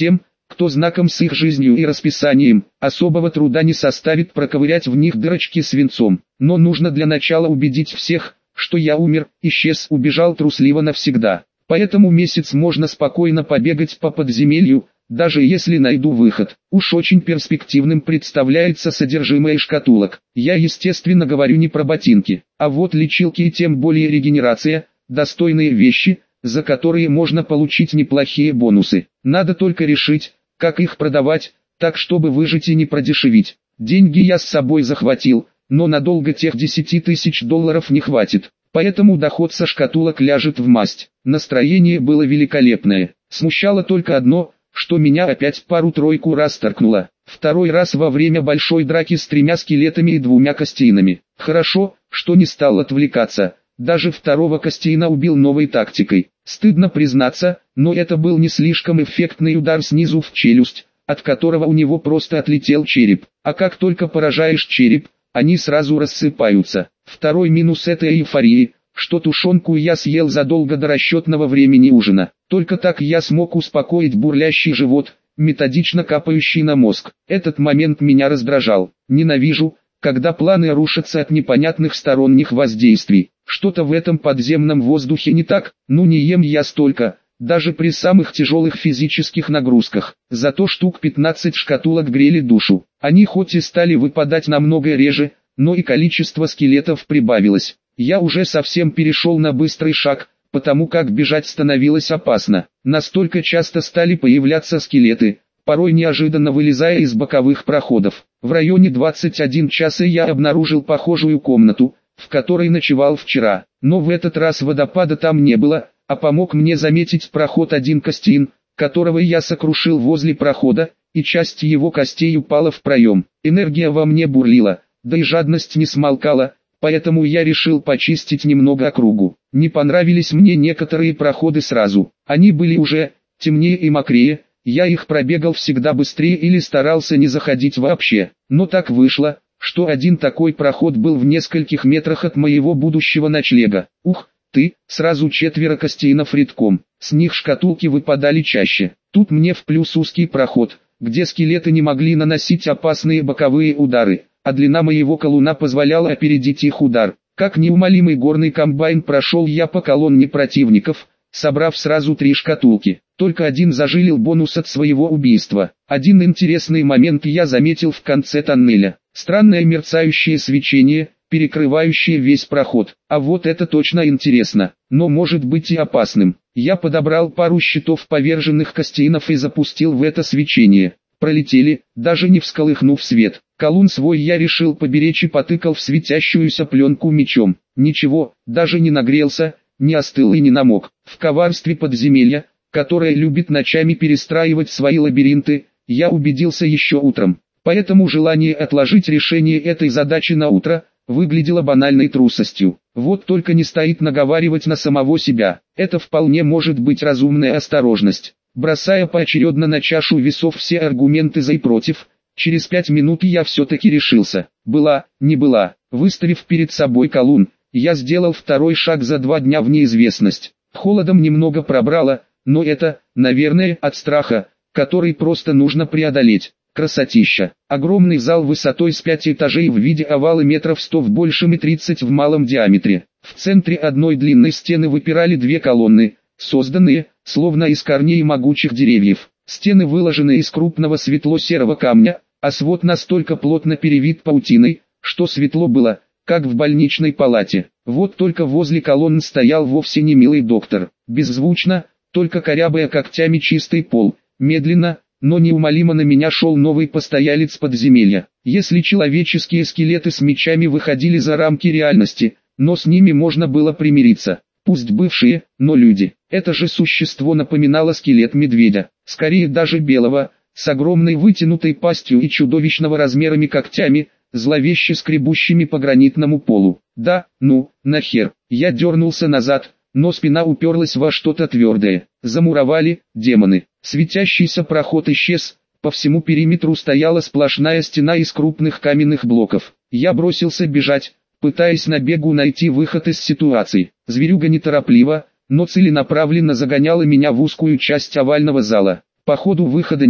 кто знаком с их жизнью и расписанием, особого труда не составит проковырять в них дырочки свинцом. Но нужно для начала убедить всех, что я умер, исчез, убежал трусливо навсегда. Поэтому месяц можно спокойно побегать по подземелью, даже если найду выход. Уж очень перспективным представляется содержимое шкатулок. Я естественно говорю не про ботинки, а вот лечилки и тем более регенерация, достойные вещи, за которые можно получить неплохие бонусы. Надо только решить, как их продавать, так чтобы выжить и не продешевить. Деньги я с собой захватил, но надолго тех 10 тысяч долларов не хватит. Поэтому доход со шкатулок ляжет в масть. Настроение было великолепное. Смущало только одно, что меня опять пару-тройку раз торкнуло. Второй раз во время большой драки с 3 скелетами и 2 костейнами. Хорошо, что не стал отвлекаться. Даже второго костейна убил новой тактикой. Стыдно признаться, но это был не слишком эффектный удар снизу в челюсть, от которого у него просто отлетел череп. А как только поражаешь череп, они сразу рассыпаются. Второй минус этой эйфории, что тушенку я съел задолго до расчетного времени ужина. Только так я смог успокоить бурлящий живот, методично капающий на мозг. Этот момент меня раздражал. Ненавижу, когда планы рушатся от непонятных сторонних воздействий. Что-то в этом подземном воздухе не так, ну не ем я столько, даже при самых тяжелых физических нагрузках. Зато штук 15 шкатулок грели душу. Они хоть и стали выпадать намного реже, но и количество скелетов прибавилось. Я уже совсем перешел на быстрый шаг, потому как бежать становилось опасно. Настолько часто стали появляться скелеты, порой неожиданно вылезая из боковых проходов. В районе 21 часа я обнаружил похожую комнату, в которой ночевал вчера. Но в этот раз водопада там не было, а помог мне заметить проход один костейн, которого я сокрушил возле прохода, и часть его костей упала в проем. Энергия во мне бурлила, да и жадность не смолкала, поэтому я решил почистить немного округу. Не понравились мне некоторые проходы сразу. Они были уже темнее и мокрее, я их пробегал всегда быстрее или старался не заходить вообще. Но так вышло, что один такой проход был в нескольких метрах от моего будущего ночлега. Ух ты, сразу 4 костейнов редком, с них шкатулки выпадали чаще. Тут мне в плюс узкий проход, где скелеты не могли наносить опасные боковые удары, а длина моего колуна позволяла опередить их удар. Как неумолимый горный комбайн прошел я по колонне противников, собрав сразу 3 шкатулки. Только один зажилил бонус от своего убийства. Один интересный момент я заметил в конце тоннеля. Странное мерцающее свечение, перекрывающее весь проход. А вот это точно интересно, но может быть и опасным. Я подобрал пару щитов поверженных костейнов и запустил в это свечение. Пролетели, даже не всколыхнув свет. Колун свой я решил поберечь и потыкал в светящуюся пленку мечом. Ничего, даже не нагрелся, не остыл и не намок. В коварстве подземелья, которое любит ночами перестраивать свои лабиринты, я убедился еще утром. Поэтому желание отложить решение этой задачи на утро выглядело банальной трусостью. Вот только не стоит наговаривать на самого себя. Это вполне может быть разумная осторожность. Бросая поочередно на чашу весов все аргументы за и против, через 5 минут я все-таки решился. Была, не была. Выставив перед собой колун, я сделал второй шаг за 2 дня в неизвестность. Холодом немного пробрало, но это, наверное, от страха, который просто нужно преодолеть. Красотища. Огромный зал высотой с 5 этажей в виде овала метров 100 в большем и 30 в малом диаметре. В центре одной длинной стены выпирали 2 колонны, созданные, словно из корней могучих деревьев. Стены выложены из крупного светло-серого камня, а свод настолько плотно перевит паутиной, что светло было, как в больничной палате. Вот только возле колонн стоял вовсе не милый доктор. Беззвучно, только корябая когтями чистый пол, медленно, но неумолимо на меня шел новый постоялец подземелья. Если человеческие скелеты с мечами выходили за рамки реальности, но с ними можно было примириться. Пусть бывшие, но люди. Это же существо напоминало скелет медведя, скорее даже белого, с огромной вытянутой пастью и чудовищного размерами когтями, зловеще скребущими по гранитному полу. Да, ну, нахер. Я дернулся назад, но спина уперлась во что-то твердое. Замуровали, демоны. Светящийся проход исчез, по всему периметру стояла сплошная стена из крупных каменных блоков. Я бросился бежать, пытаясь на бегу найти выход из ситуации. Зверюга неторопливо, но целенаправленно загоняла меня в узкую часть овального зала. Походу выхода нет,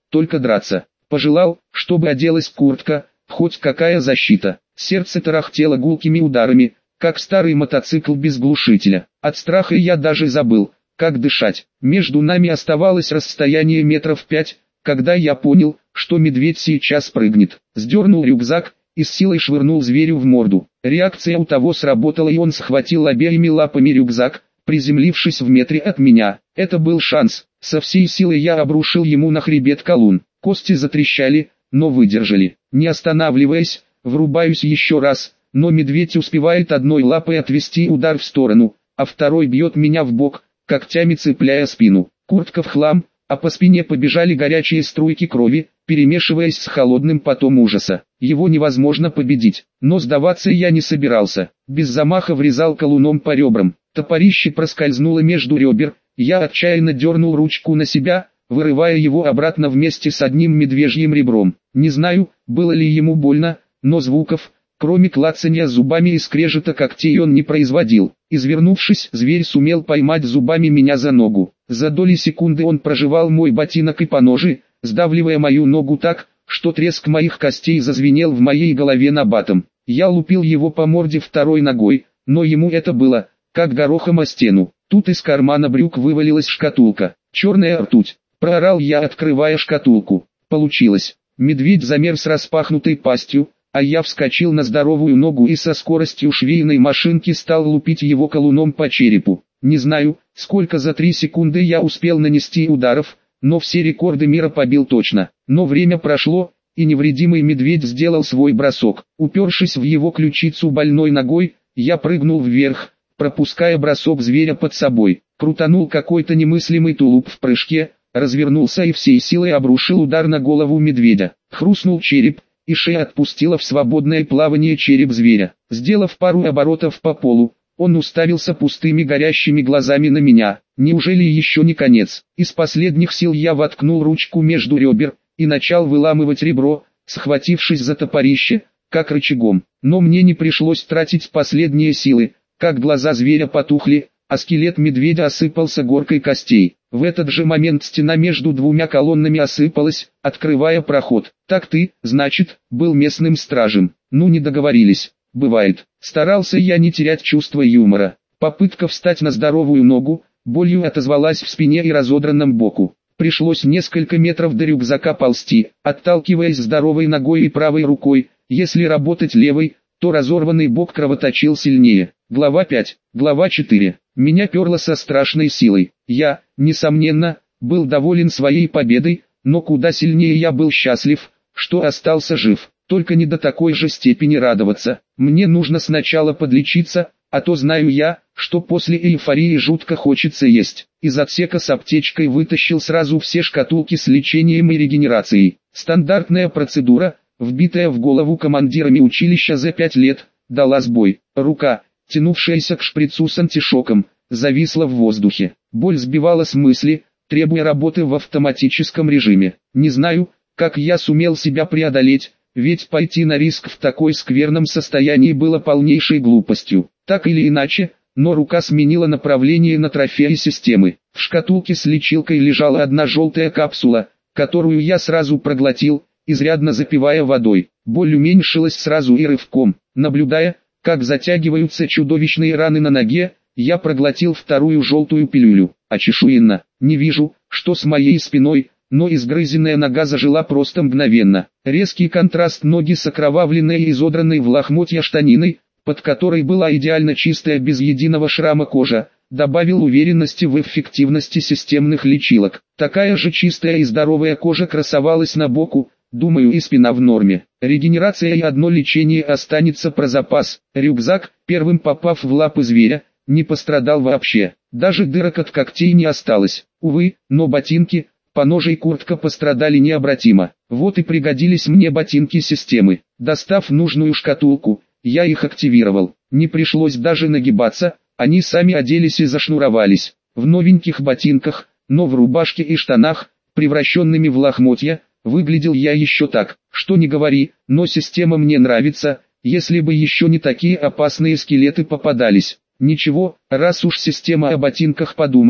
только драться. Пожелал, чтобы оделась куртка, хоть какая защита. Сердце тарахтело гулкими ударами, как старый мотоцикл без глушителя. От страха я даже забыл, как дышать. Между нами оставалось расстояние метров 5, когда я понял, что медведь сейчас прыгнет. Сдернул рюкзак и с силой швырнул зверю в морду. Реакция у того сработала, и он схватил обеими лапами рюкзак, приземлившись в метре от меня. Это был шанс. Со всей силы я обрушил ему на хребет колун. Кости затрещали, но выдержали. Не останавливаясь, врубаюсь еще раз, но медведь успевает одной лапой отвести удар в сторону, а второй бьет меня в бок, когтями цепляя спину. Куртка в хлам, а по спине побежали горячие струйки крови, перемешиваясь с холодным потом ужаса. Его невозможно победить, но сдаваться я не собирался. Без замаха врезал колуном по ребрам. Топорище проскользнуло между ребер, я отчаянно дернул ручку на себя, вырывая его обратно вместе с одним медвежьим ребром. Не знаю, было ли ему больно, но звуков, кроме клацания зубами и скрежета когтей, он не производил. Извернувшись, зверь сумел поймать зубами меня за ногу. За доли секунды он прожевал мой ботинок и поножи, сдавливая мою ногу так, что треск моих костей зазвенел в моей голове набатом. Я лупил его по морде второй ногой, но ему это было, как горохом о стену. Тут из кармана брюк вывалилась шкатулка. «Черная ртуть!» — проорал я, открывая шкатулку. Получилось. Медведь замер с распахнутой пастью, а я вскочил на здоровую ногу и со скоростью швейной машинки стал лупить его колуном по черепу. Не знаю, сколько за 3 секунды я успел нанести ударов, но все рекорды мира побил точно. Но время прошло, и невредимый медведь сделал свой бросок. Упершись в его ключицу больной ногой, я прыгнул вверх, пропуская бросок зверя под собой. Крутанул какой-то немыслимый тулуп в прыжке, развернулся и всей силой обрушил удар на голову медведя. Хрустнул череп, и шея отпустила в свободное плавание череп зверя. Сделав пару оборотов по полу, он уставился пустыми горящими глазами на меня. Неужели еще не конец? Из последних сил я воткнул ручку между ребер и начал выламывать ребро, схватившись за топорище, как рычагом. Но мне не пришлось тратить последние силы, как глаза зверя потухли, а скелет медведя осыпался горкой костей. В этот же момент стена между двумя колоннами осыпалась, открывая проход. «Так ты, значит, был местным стражем. Ну, не договорились. Бывает». Старался я не терять чувство юмора. Попытка встать на здоровую ногу, болью отозвалась в спине и разодранном боку. Пришлось несколько метров до рюкзака ползти, отталкиваясь здоровой ногой и правой рукой. Если работать левой, то разорванный бок кровоточил сильнее. Глава 5. Глава 4. Меня перло со страшной силой. Я, несомненно, был доволен своей победой, но куда сильнее я был счастлив, что остался жив. Только не до такой же степени радоваться. Мне нужно сначала подлечиться, а то знаю я, что после эйфории жутко хочется есть. Из отсека с аптечкой вытащил сразу все шкатулки с лечением и регенерацией. Стандартная процедура, вбитая в голову командирами училища за 5 лет, дала сбой. Рука, тянувшаяся к шприцу с антишоком, зависла в воздухе. Боль сбивала с мысли, требуя работы в автоматическом режиме. Не знаю, как я сумел себя преодолеть, ведь пойти на риск в такой скверном состоянии было полнейшей глупостью. Так или иначе, но рука сменила направление на трофеи системы. В шкатулке с лечилкой лежала одна желтая капсула, которую я сразу проглотил, изрядно запивая водой. Боль уменьшилась сразу и рывком. Наблюдая, как затягиваются чудовищные раны на ноге, я проглотил вторую желтую пилюлю. Очешуенно, не вижу, что с моей спиной, но изгрызенная нога зажила просто мгновенно. Резкий контраст ноги с окровавленной и изодранной в лохмотья штаниной, под которой была идеально чистая без единого шрама кожа, добавил уверенности в эффективности системных лечилок. Такая же чистая и здоровая кожа красовалась на боку, думаю, и спина в норме. Регенерация и одно лечение останется про запас. Рюкзак, первым попав в лапы зверя, не пострадал вообще. Даже дырок от когтей не осталось. Увы, но ботинки, поножи и куртка пострадали необратимо. Вот и пригодились мне ботинки системы. Достав нужную шкатулку, я их активировал. Не пришлось даже нагибаться, они сами оделись и зашнуровались. В новеньких ботинках, но в рубашке и штанах, превращенными в лохмотья, выглядел я еще так. Что ни говори, но система мне нравится, если бы еще не такие опасные скелеты попадались. Ничего, раз уж система о ботинках подумала,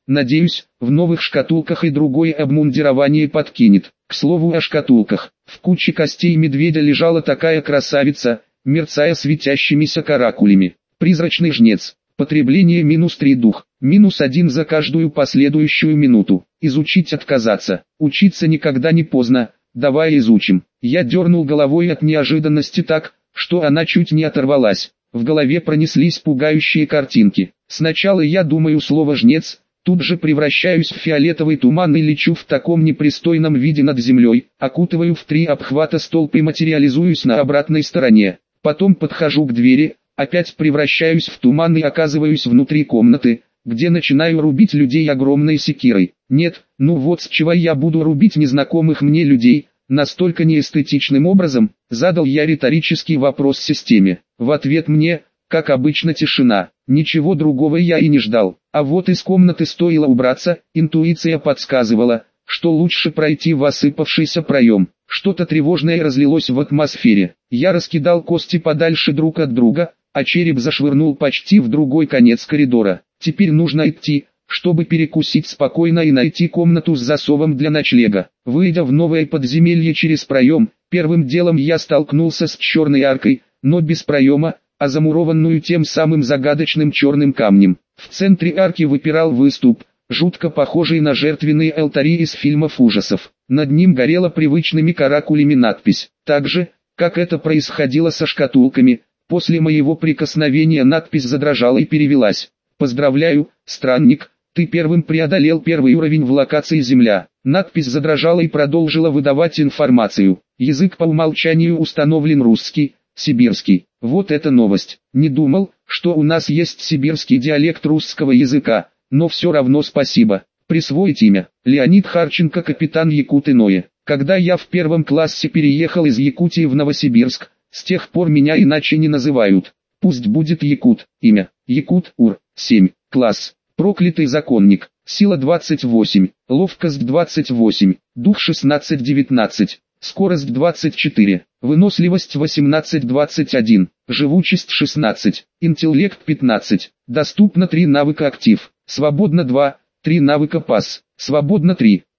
Надеюсь, в новых шкатулках и другое обмундирование подкинет. К слову о шкатулках, в куче костей медведя лежала такая красавица, мерцая светящимися каракулями. Призрачный жнец. Потребление -3 дух, -1 за каждую последующую минуту. Изучить отказаться. Учиться никогда не поздно, давай изучим. Я дернул головой от неожиданности так, что она чуть не оторвалась. В голове пронеслись пугающие картинки. Сначала я думаю слово «жнец», тут же превращаюсь в фиолетовый туман и лечу в таком непристойном виде над землей, окутываю в 3 обхвата столб и материализуюсь на обратной стороне. Потом подхожу к двери, опять превращаюсь в туман и оказываюсь внутри комнаты, где начинаю рубить людей огромной секирой. Нет, ну вот с чего я буду рубить незнакомых мне людей, настолько неэстетичным образом, задал я риторический вопрос системе. В ответ мне, как обычно, тишина. Ничего другого я и не ждал. А вот из комнаты стоило убраться, интуиция подсказывала, что лучше пройти в осыпавшийся проем. Что-то тревожное разлилось в атмосфере. Я раскидал кости подальше друг от друга, а череп зашвырнул почти в другой конец коридора. Теперь нужно идти, чтобы перекусить спокойно и найти комнату с засовом для ночлега. Выйдя в новое подземелье через проем, первым делом я столкнулся с черной аркой, но без проема, а замурованную тем самым загадочным черным камнем. В центре арки выпирал выступ, жутко похожий на жертвенные алтари из фильмов ужасов. Над ним горела привычными каракулями надпись. Так же, как это происходило со шкатулками, после моего прикосновения надпись задрожала и перевелась. «Поздравляю, странник, ты первым преодолел первый уровень в локации Земля». Надпись задрожала и продолжила выдавать информацию. Язык по умолчанию установлен русский, сибирский. Вот это новость. Не думал, что у нас есть сибирский диалект русского языка, но все равно спасибо. Присвоить имя. Леонид Харченко, капитан Якут-Иное. Когда я в 1 классе переехал из Якутии в Новосибирск, с тех пор меня иначе не называют. Пусть будет Якут. Имя. Якут Ур. 7. Класс. Проклятый законник. Сила 28. Ловкость 28. Дух 16-19. Скорость 24. Выносливость 18-21. Живучесть 16. Интеллект 15. Доступно 3 навыка актив. Свободно 2. 3 навыка пас. Свободно 3.